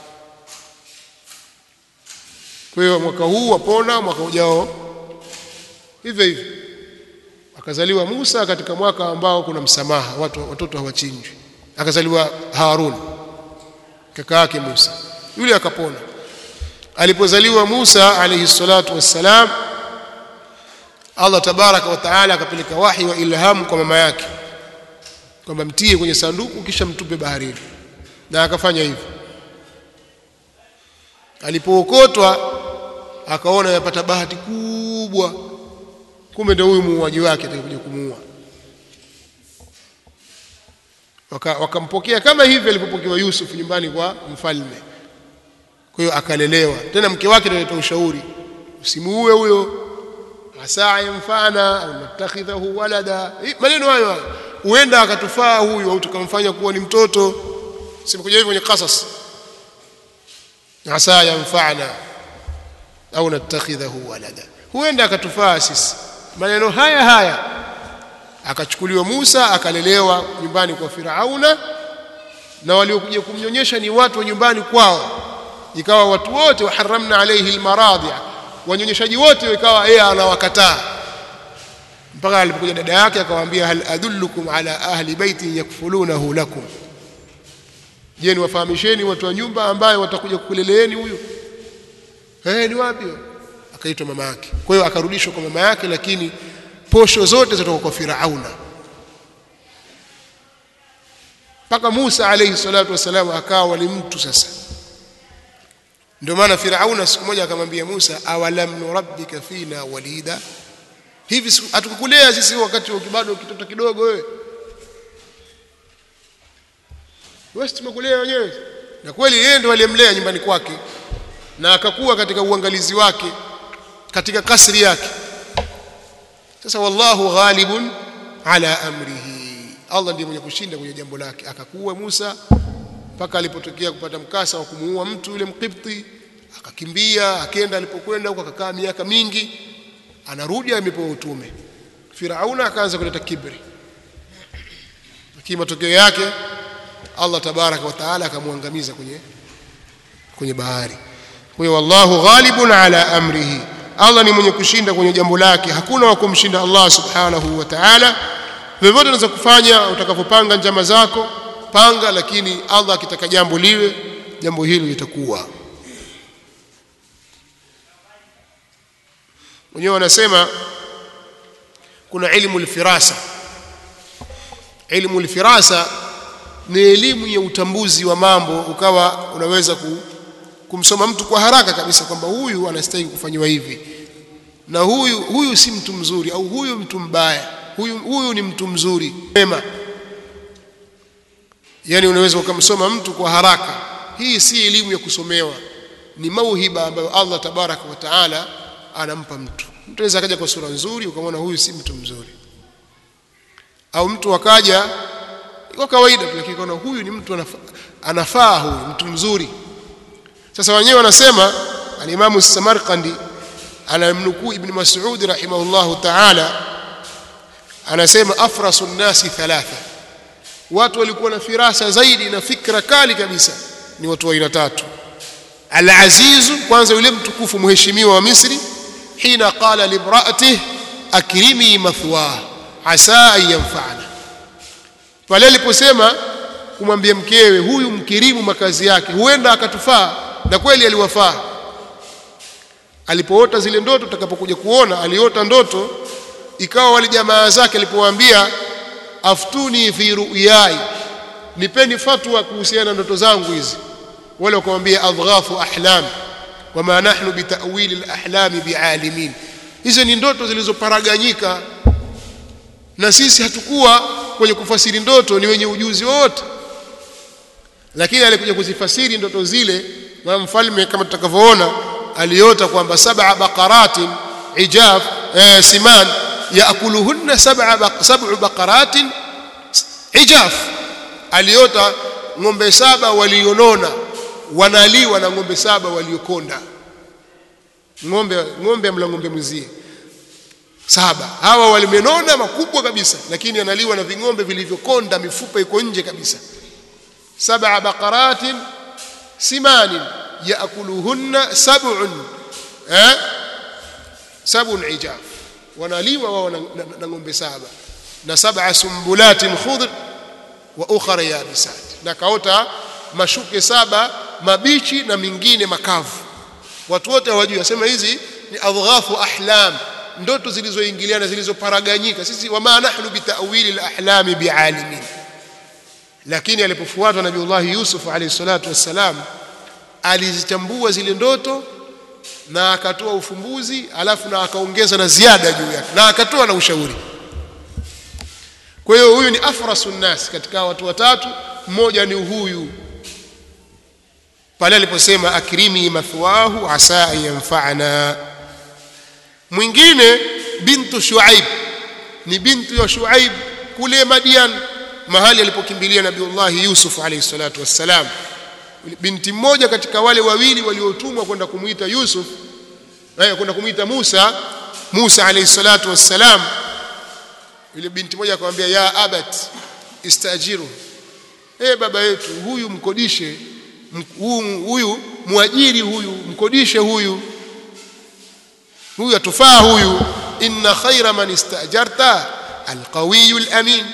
Speaker 1: Kwa hiyo mwaka huu wapona, mwaka ujao hivyo hivyo. Akazaliwa Musa katika mwaka ambao kuna msamaha, watu watoto hawachinjwi. Akazaliwa Harun kaka yake Musa, yule akapona. Alipozaliwa Musa alayhi salatu wassalam, Allah tabaraka wa taala akapeleka wahi wa ilham kwa mama yake kwamba mtie kwenye sanduku kisha mtupe baharini, na akafanya hivyo. Alipookotwa akaona yapata bahati kubwa, kumbe ndio huyu muuaji wake atakuja kumuua. Wakampokea waka kama hivi alipopokewa Yusuf nyumbani kwa mfalme. Kwa hiyo akalelewa. Tena mke wake ndiye alitoa ushauri, usimuue huyo, asaa yamfana au natakhidhahu walada. Maneno hayo huenda akatufaa huyu au tukamfanya kuwa ni mtoto. Simekuja hivyo kwenye qasas, asaa yamfana au natakhidhahu walada, huenda akatufaa sisi. Maneno haya haya akachukuliwa Musa akalelewa nyumbani kwa Firauna, na waliokuja kumnyonyesha ni watu wa nyumbani kwao. Ikawa watu wote waharamna alayhi almaradi, wanyonyeshaji wote ikawa yeye anawakataa, mpaka alipokuja dada yake akamwambia hal adullukum ala ahli baiti yakfulunahu lakum, je, niwafahamisheni watu wa nyumba ambaye watakuja kukuleleeni huyu? Eh, ni wapi? Akaitwa mama yake. Kwa hiyo akarudishwa kwa mama yake, lakini posho zote zitoka kwa Firauna. Mpaka Musa alayhi salatu wasalam akawa ni mtu sasa. Ndio maana Firauna siku moja akamwambia Musa, awalam nurabbika fina walida, hivi hatukukulea sisi wakati bado kitoto kidogo wewe? Wewe tumekulea wenyewe. Na kweli yeye ndo aliyemlea nyumbani kwake, na akakuwa katika uangalizi wake katika kasri yake. Sasa wallahu ghalibun ala amrihi, Allah ndiye mwenye kushinda kwenye jambo lake. Akakuwa Musa mpaka alipotokea kupata mkasa wa kumuua mtu yule Mkipti, akakimbia akaenda, alipokwenda huko akakaa miaka mingi, anarudi amepewa utume. Firauna akaanza kuleta kibri, lakini matokeo yake Allah tabaraka wa taala akamwangamiza kwenye kwenye bahari. Kwa hiyo wallahu ghalibun ala amrihi, Allah ni mwenye kushinda kwenye jambo lake, hakuna wa kumshinda Allah subhanahu wa ta'ala. Vyovyote unaweza kufanya, utakapopanga njama zako panga, lakini Allah akitaka jambo liwe, jambo hilo litakuwa. Wenyewe wanasema kuna ilmu al-firasa. Ilmu al-firasa ni elimu ya utambuzi wa mambo, ukawa unaweza ku kumsoma mtu kwa haraka kabisa kwamba huyu anastahili kufanywa hivi, na huyu huyu si mtu mzuri, au huyu mtu mbaya, huyu huyu ni mtu mzuri mema. Yani unaweza ukamsoma mtu kwa haraka. Hii si elimu ya kusomewa, ni mauhiba ambayo Allah tabaraka wa taala anampa mtu. Mtu anaweza akaja kwa sura nzuri ukamwona huyu si mtu mzuri, au mtu akaja kwa kawaida lakini ukaona huyu ni mtu anafaa, anafaa huyu mtu mzuri. Sasa wenyewe wanasema, al-Imam as-Samarqandi anamnukuu Ibn Mas'ud rahimahullahu ta'ala, anasema afrasu an-nasi thalatha, watu walikuwa na firasa zaidi na fikra kali kabisa ni watu wa aina tatu. Al-Aziz, kwanza yule mtukufu mheshimiwa wa Misri, hina qala limra'atihi akrimi mathwah asa an yanfa'ana, pale aliposema kumwambia mkewe huyu mkirimu makazi yake huenda akatufaa, na kweli aliwafaa. Alipoota zile ndoto, tutakapokuja kuona aliota ndoto, ikawa wale jamaa zake alipowaambia aftuni fi ru'yai, nipeni fatwa kuhusiana na ndoto zangu hizi, wale wakamwambia adghafu ahlam wama nahnu bitawili alahlam bialimin, hizo ni ndoto zilizoparaganyika na sisi hatukuwa kwenye kufasiri ndoto ni wenye ujuzi wote. Lakini alikuja kuzifasiri ndoto zile, na mfalme kama tutakavyoona aliota kwamba sab'a baqaratin ijaf eh, siman yaakuluhunna sab'a sab'u baqaratin ijaf, aliota ng'ombe saba walionona wanaliwa na ng'ombe saba waliokonda. Ng'ombe ng'ombe amla ng'ombe mzie saba, hawa walimenona makubwa kabisa, lakini analiwa na ving'ombe vilivyokonda, mifupa iko nje kabisa. Sab'a baqaratin simanin yaakuluhunna sab'un eh sab'un ijaf, wanaliwa wao na ng'ombe saba, na sab'a sumbulatin khudr wa ukhra yabisat, na kaota mashuke saba mabichi na mingine makavu. Watu wote hawajui, asema hizi ni adghafu ahlam, ndoto zilizoingiliana zilizoparaganyika. Sisi wama nahnu bitawili alahlam bialimin. Lakini alipofuatwa Nabiullah Yusuf alayhi salatu wassalam, alizichambua zile ndoto na akatoa ufumbuzi, alafu na akaongeza na ziada juu yake, na akatoa na ushauri. Kwa hiyo huyu ni afrasun nas katika watu watatu, mmoja ni huyu pale aliposema akrimi mathwahu asa an yanfa'ana. Mwingine bintu Shuaib, ni bintu ya Shuaib kule Madian, mahali alipokimbilia Nabiullah Yusuf alayhi salatu wassalam. Binti mmoja katika wale wawili waliotumwa kwenda kumuita Yusuf, eh kwenda kumuita Musa, Musa alayhi salatu wassalam, ile binti moja akamwambia ya abat istajiru, eh baba yetu huyu mkodishe, huyu muajiri huyu mkodishe, huyu huyu atufaa huyu, inna khayra man istajarta alqawiyul amin,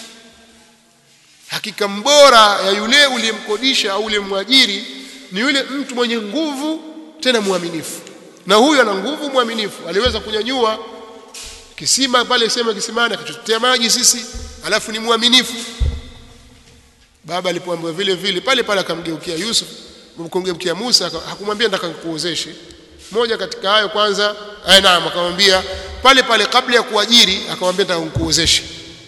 Speaker 1: hakika mbora ya yule uliyemkodisha au ule mwajiri ni yule mtu mwenye nguvu tena muaminifu. Na huyu ana nguvu, muaminifu, aliweza kunyanyua kisima pale, sema kisimani akachotea maji sisi, alafu ni muaminifu. Baba alipoambiwa vile vile pale pale akamgeukia Yusuf, mkongeukia Musa, hakumwambia nataka nikuozeshe. Moja katika hayo kwanza, eh naam, akamwambia pale pale kabla ya kuajiri akamwambia nataka nikuozeshe.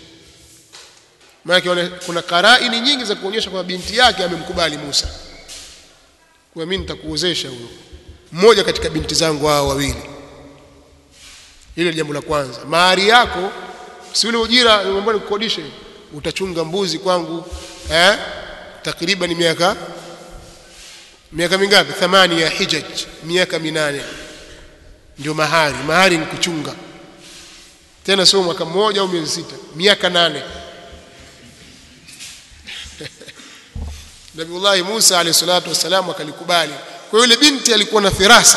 Speaker 1: Maana kuna karaini nyingi za kuonyesha kwa binti yake amemkubali Musa, kwa mimi nitakuozesha huyo mmoja katika binti zangu hao wawili. Hilo jambo la kwanza. Mahari yako si ule ujira nimeomba nikukodishe, utachunga mbuzi kwangu eh takriban miaka miaka mingapi? Thamani ya hijaj, miaka minane ndio mahari. Mahari ni kuchunga, tena sio mwaka mmoja au miezi sita, miaka nane. Nabiullah Musa alayhi salatu wasalam akalikubali. Kwa hiyo ile binti alikuwa na firasa,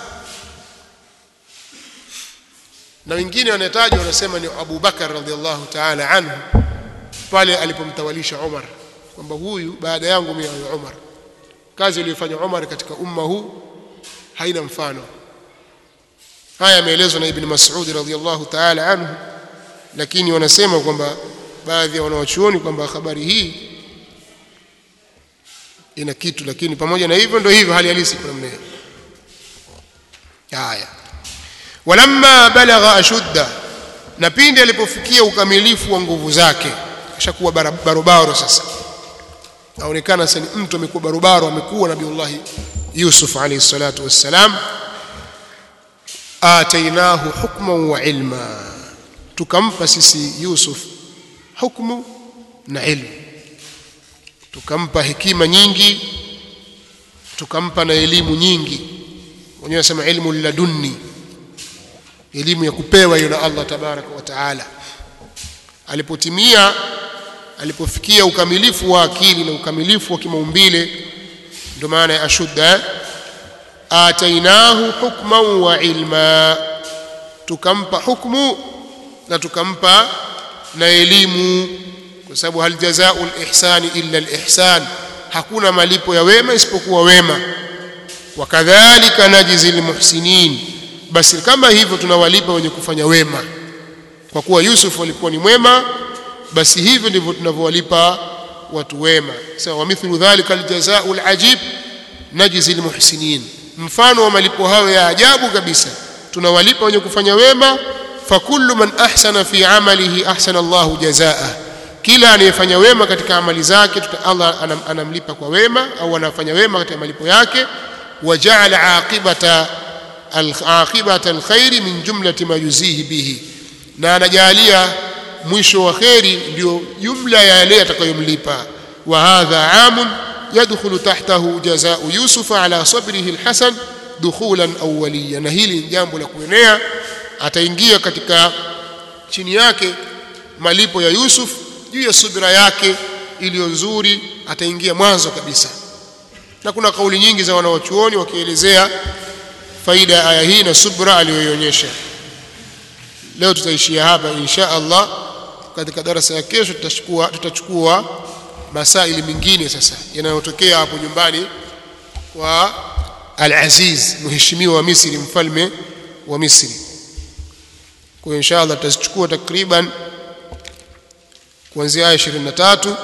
Speaker 1: na wengine wanatajwa wanasema ni Abu Bakar radhiallahu ta'ala anhu, pale alipomtawalisha Umar kwamba huyu baada yangu mimi ni Umar. Kazi aliyofanya Umar katika umma huu haina mfano. Haya yameelezwa na Ibn Mas'ud radhiallahu ta'ala anhu, lakini wanasema kwamba baadhi ya wanawachuoni kwamba habari hii ina kitu, lakini pamoja na hivyo ndio hivyo hali halisi kwa namna hiyo. Haya, walamma balagha ashudda, na pindi alipofikia ukamilifu wa nguvu zake, ashakuwa barobaro sasa, aonekana sasa ni mtu amekuwa barobaro, amekuwa Nabiullah Yusuf alayhi salatu wassalam. Atainahu hukman wa ilma, tukampa sisi Yusuf hukmu na ilmu, tukampa hekima nyingi, tukampa na elimu nyingi. Wenyewe wanasema ilmu ladunni, elimu ya kupewa hiyo na Allah tabaraka wa taala. Alipotimia, alipofikia ukamilifu wa akili na ukamilifu wa kimaumbile, ndio maana ya ashudda. Atainahu hukman wa ilma, tukampa hukumu na tukampa na elimu, kwa sababu hal jazaa'ul ihsani illa al-ihsan, hakuna malipo ya wema isipokuwa wema. Wakadhalika najzil muhsinin, basi kama hivyo tunawalipa wenye kufanya wema. Kwa kuwa Yusuf alikuwa ni mwema, basi hivyo ndivyo tunavyowalipa watu wema. Sawa, wa mithlu dhalika al-jazaa'ul ajib najzil muhsinin, mfano wa malipo hayo ya ajabu kabisa tunawalipa wenye kufanya wema. Fakullu man ahsana fi amalihi ahsana Allahu jazaa, kila anayefanya wema katika amali zake Allah anamlipa kwa wema, au anafanya wema katika malipo yake. Waja'ala aqibata al-aqibata al-khairi min jumlati ma yuzihi bihi, na anajalia mwisho wa khairi ndio jumla ya yale atakayomlipa. Wa hadha amun yadkhulu tahtahu jazaa'u Yusuf ala sabrihi al-hasan dukhulan awwaliyan, na hili ni jambo la kuenea, ataingia katika chini yake malipo ya Yusuf juu ya subira yake iliyo nzuri, ataingia mwanzo kabisa. Na kuna kauli nyingi za wanawachuoni wakielezea faida ya aya hii na subira aliyoionyesha. Leo tutaishia hapa insha Allah. Katika darasa ya kesho tutachukua tutachukua masaili mengine sasa yanayotokea hapo nyumbani kwa Al-Aziz, mheshimiwa wa Misri, mfalme wa Misri. Kwa insha Allah tutachukua takriban kuanzia aya ishirini na tatu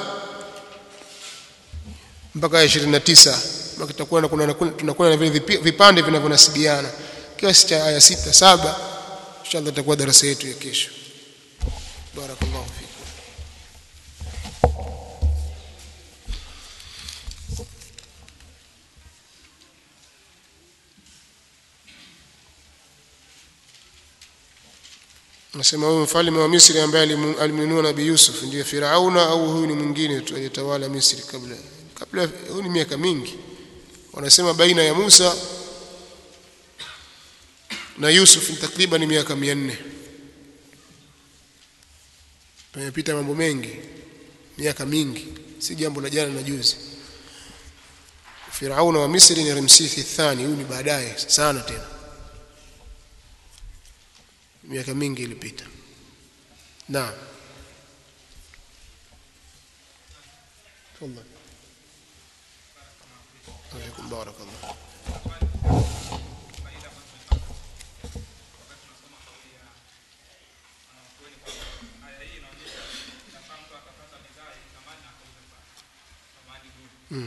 Speaker 1: mpaka aya ishirini na tisa, mpaka tutakuwa kuna tunakuwa na vile vipande vinavyonasibiana kiasi cha aya sita saba. Insha Allah itakuwa darasa yetu ya kesho. Barakallahu fikum. Nasema huyu mfalme wa Misri ambaye alimnunua Nabii Yusuf ndiye Firauna, au huyu ni mwingine tu aliyetawala Misri kabla kabla huyu? Ni miaka mingi. Wanasema baina ya Musa na Yusuf ni takriban miaka mia nne. Pamepita mambo mengi, miaka mingi, si jambo la jana na juzi. Firauna wa Misri ni Ramses الثاني, huyu ni baadaye sana tena, miaka mingi ilipita. Naam, tafadhali. Alaykum barakallah. Mm.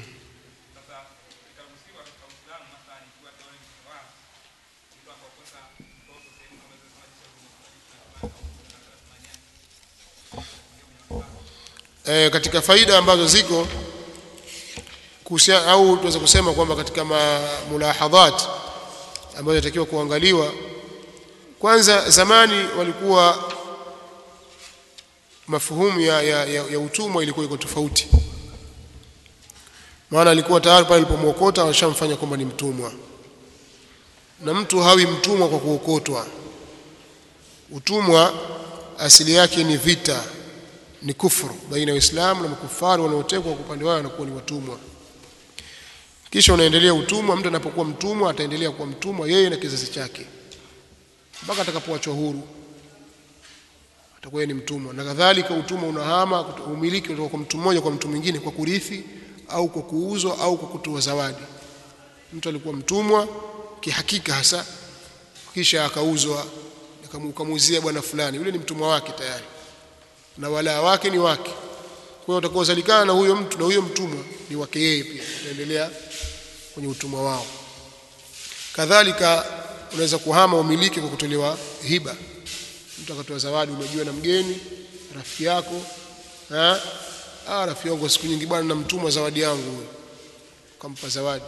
Speaker 1: E, katika faida ambazo ziko kuhusiana, au tunaweza kusema kwamba katika mulahadhat ambazo inatakiwa kuangaliwa, kwanza zamani walikuwa mafuhumu ya, ya, ya, ya utumwa ilikuwa iko tofauti. Maana alikuwa tayari pale alipomwokota washamfanya kwamba ni mtumwa, na mtu hawi mtumwa kwa kuokotwa. Utumwa asili yake ni vita, ni kufuru baina ya Uislamu na makufari wanaotekwa kwa upande wao, wanakuwa ni watumwa. Kisha unaendelea utumwa, mtu anapokuwa mtumwa ataendelea kuwa mtumwa yeye na kizazi chake mpaka atakapoachwa huru, atakuwa ni mtumwa. Na kadhalika utumwa unahama umiliki kutoka kwa mtu mmoja kwa mtu mwingine kwa kurithi au kwa kuuzwa au kwa kutoa zawadi. Mtu alikuwa mtumwa kihakika hasa, kisha akauzwa akamuuzia bwana fulani, yule ni mtumwa wake tayari na wala wake ni wake. Kwa hiyo utakaozalikana na huyo mtu na huyo mtumwa ni wake yeye pia, anaendelea kwenye utumwa wao. Kadhalika unaweza kuhama umiliki kwa kutolewa hiba. Mtu akatoa zawadi, umejua na mgeni rafiki yako, ha ah rafiki yangu siku nyingi bwana na mtumwa zawadi yangu, huyo kampa zawadi.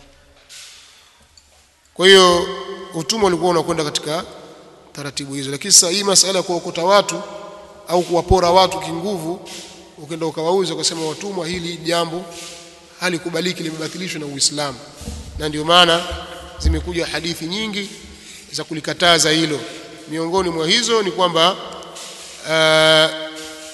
Speaker 1: Kwa hiyo utumwa ulikuwa unakwenda katika taratibu hizo. Lakini sasa hii masuala ya kuokota watu au kuwapora watu kinguvu, ukaenda ukawauza ukasema watumwa, hili jambo halikubaliki, limebatilishwa na Uislamu. Na ndio maana zimekuja hadithi nyingi za kulikataza hilo. Miongoni mwa hizo ni kwamba uh,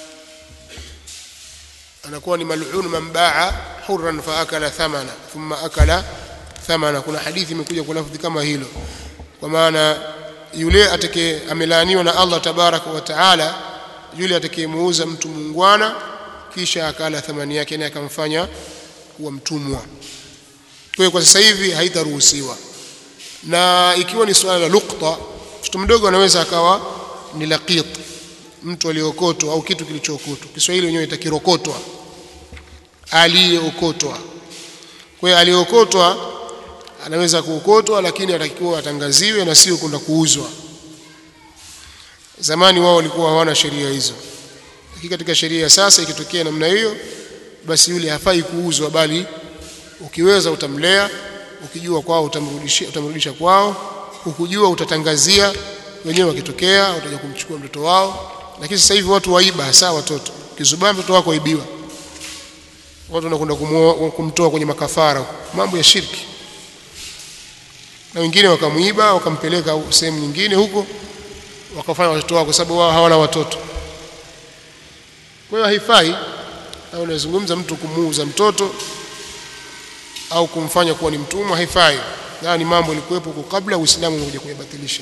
Speaker 1: anakuwa ni mal'un man ba'a hurran fa akala thamana thumma akala thamana. Kuna hadithi imekuja kwa lafzi kama hilo, kwa maana yule atakaye amelaaniwa na Allah tabaraka wa taala yule atakayemuuza mtu muungwana kisha akala thamani yake na akamfanya kuwa mtumwa. Kwa hiyo kwa sasa hivi haitaruhusiwa. Na ikiwa ni swala la luqta, mtoto mdogo anaweza akawa ni laqit, mtu aliokotwa au kitu kilichookotwa. Kiswahili wenyewe itakirokotwa, aliyeokotwa. Kwa hiyo aliokotwa anaweza kuokotwa, lakini atakiwa atangaziwe na sio kwenda kuuzwa. Zamani wao walikuwa hawana sheria hizo, lakini katika sheria sasa ikitokea namna hiyo, basi yule hafai kuuzwa, bali ukiweza utamlea, ukijua kwao utamrudishia, utamrudisha kwao, ukijua utatangazia wenyewe, wakitokea utaja kumchukua mtoto wao. Lakini sasa hivi watu waiba, hasa watoto. Kizubaa mtoto wako waibiwa, watu wanakwenda kumtoa kwenye makafara, mambo ya shirki. Na wengine wakamuiba wakampeleka sehemu nyingine huko, wakafanya watoto wao, kwa sababu wao hawana watoto. Kwa hiyo haifai. Au unazungumza mtu kumuuza mtoto au kumfanya kuwa ni mtumwa, haifai. Na ni mambo yalikuwepo kwa kabla Uislamu unakuja kuyabatilisha.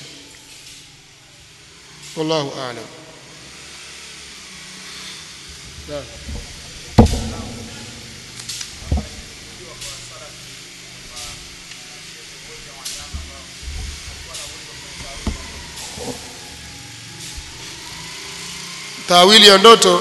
Speaker 1: Wallahu a'lam. Na tawili ya ndoto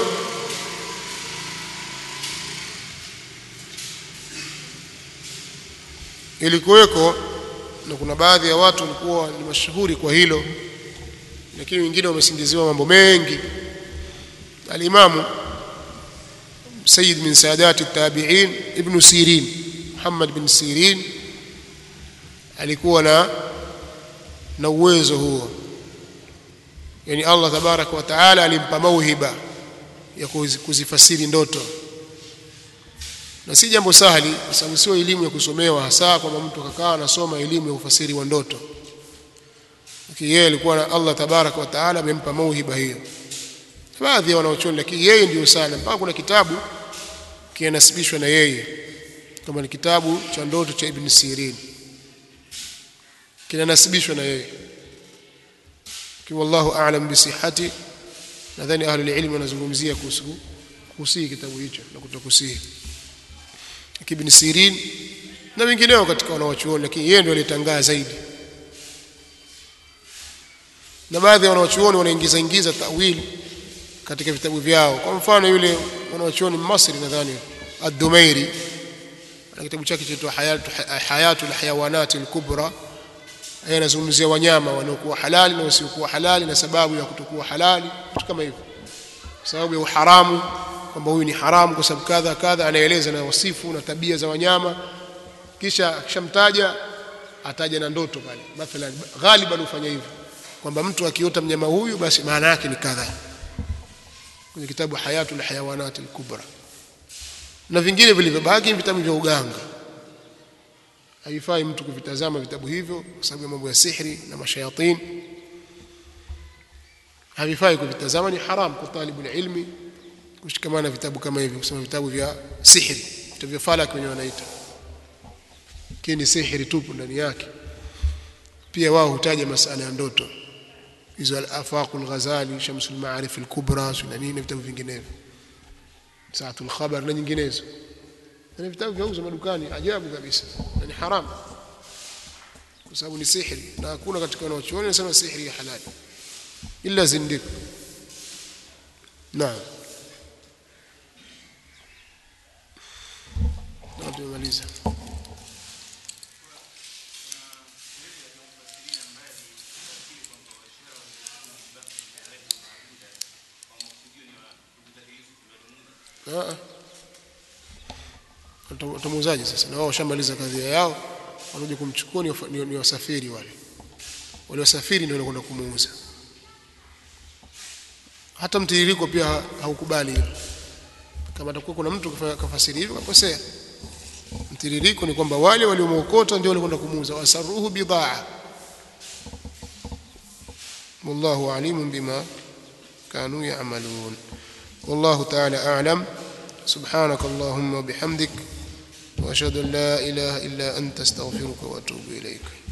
Speaker 1: ilikuweko, na kuna baadhi ya watu walikuwa ni mashuhuri kwa hilo, lakini wengine wamesingiziwa mambo mengi. Al-Imam Sayyid min Saadati at-Tabi'in Ibn Sirin, Muhammad bin Sirin, alikuwa na na uwezo huo. Yani Allah tabaraka wa taala alimpa mauhiba ya kuzifasiri ndoto, na si jambo sahali, kwa sababu sio elimu ya kusomewa hasa kwamba mtu akakaa anasoma elimu ya ufasiri wa ndoto. Lakini yeye alikuwa na Allah tabaraka wa taala amempa mauhiba hiyo. Baadhi ya wanaochuoni, lakini yeye ndio sana, mpaka kuna kitabu kinasibishwa na yeye, kama ni kitabu cha ndoto cha Ibn Sirin, kinanasibishwa na yeye. Kwa wallahu a'lam bisihhati, nadhani ahli ilmu wanazungumzia kuhusu kuhusu kitabu hicho na kutokusihi Ibn Sirin na wengineo katika wanaochuoni, lakini yeye ndio alitangaza zaidi. Na baadhi ya wanaochuoni wanaingiza ingiza tawili katika vitabu vyao. Kwa mfano yule wanaochuoni Misri, nadhani Ad-Dumairi, ana kitabu chake chaitwa Hayatu Hayatul Hayawanat al-Kubra, anazungumzia wanyama wanaokuwa halali na wasiokuwa halali na sababu ya kutokuwa halali, kitu kama hivyo, sababu ya uharamu, kwamba huyu ni haramu kwa sababu kadha kadha. Anaeleza na wasifu na tabia za wanyama, kisha akishamtaja ataja na ndoto pale. Mathalan, ghaliban hufanya hivyo kwamba mtu akiota mnyama huyu basi maana yake ni kadha, kwenye kitabu Hayatul Hayawanat al-Kubra. Na vingine vilivyobaki vitabu vya uganga, haifai mtu kuvitazama vitabu hivyo kwa sababu ya mambo ya sihri na mashayatin. Havifai kuvitazama, ni haram kwa talibul ilmi kushikamana vitabu kama hivyo, kusoma vitabu vya sihri, vitabu vya falaki wenyewe wanaita, kini sihri tupu ndani yake. Pia wao hutaja masala ya ndoto hizo, al-Afaqul Ghazali, Shamsul Ma'arif al-Kubra na nini, vitabu vinginevyo, Saatul Khabar na nyinginezo. Na vitabu vyauzwa madukani, ajabu kabisa, na ni haram kwa sababu ni sihri, na hakuna katika wanaochuoni wanasema sihri ya halali illa zindiq. Naam, ndio tumemaliza. Ah, utamuuzaje sasa? Na wao washamaliza kazi yao, wanaje kumchukua ni, ni wasafiri wale. Wale wasafiri ndio wanakwenda kumuuza. Hata mtiririko pia haukubali hilo. Kama atakuwa kuna mtu kafasiri hivyo akosea. Mtiririko ni kwamba wale waliomuokota ndio walikwenda kumuuza, wasaruhu bidhaa. Wallahu alimun bima kanu ya'malun. والله تعالى أعلم. سبحانك اللهم وبحمدك وأشهد أن لا إله إلا أنت استغفرك وأتوب إليك.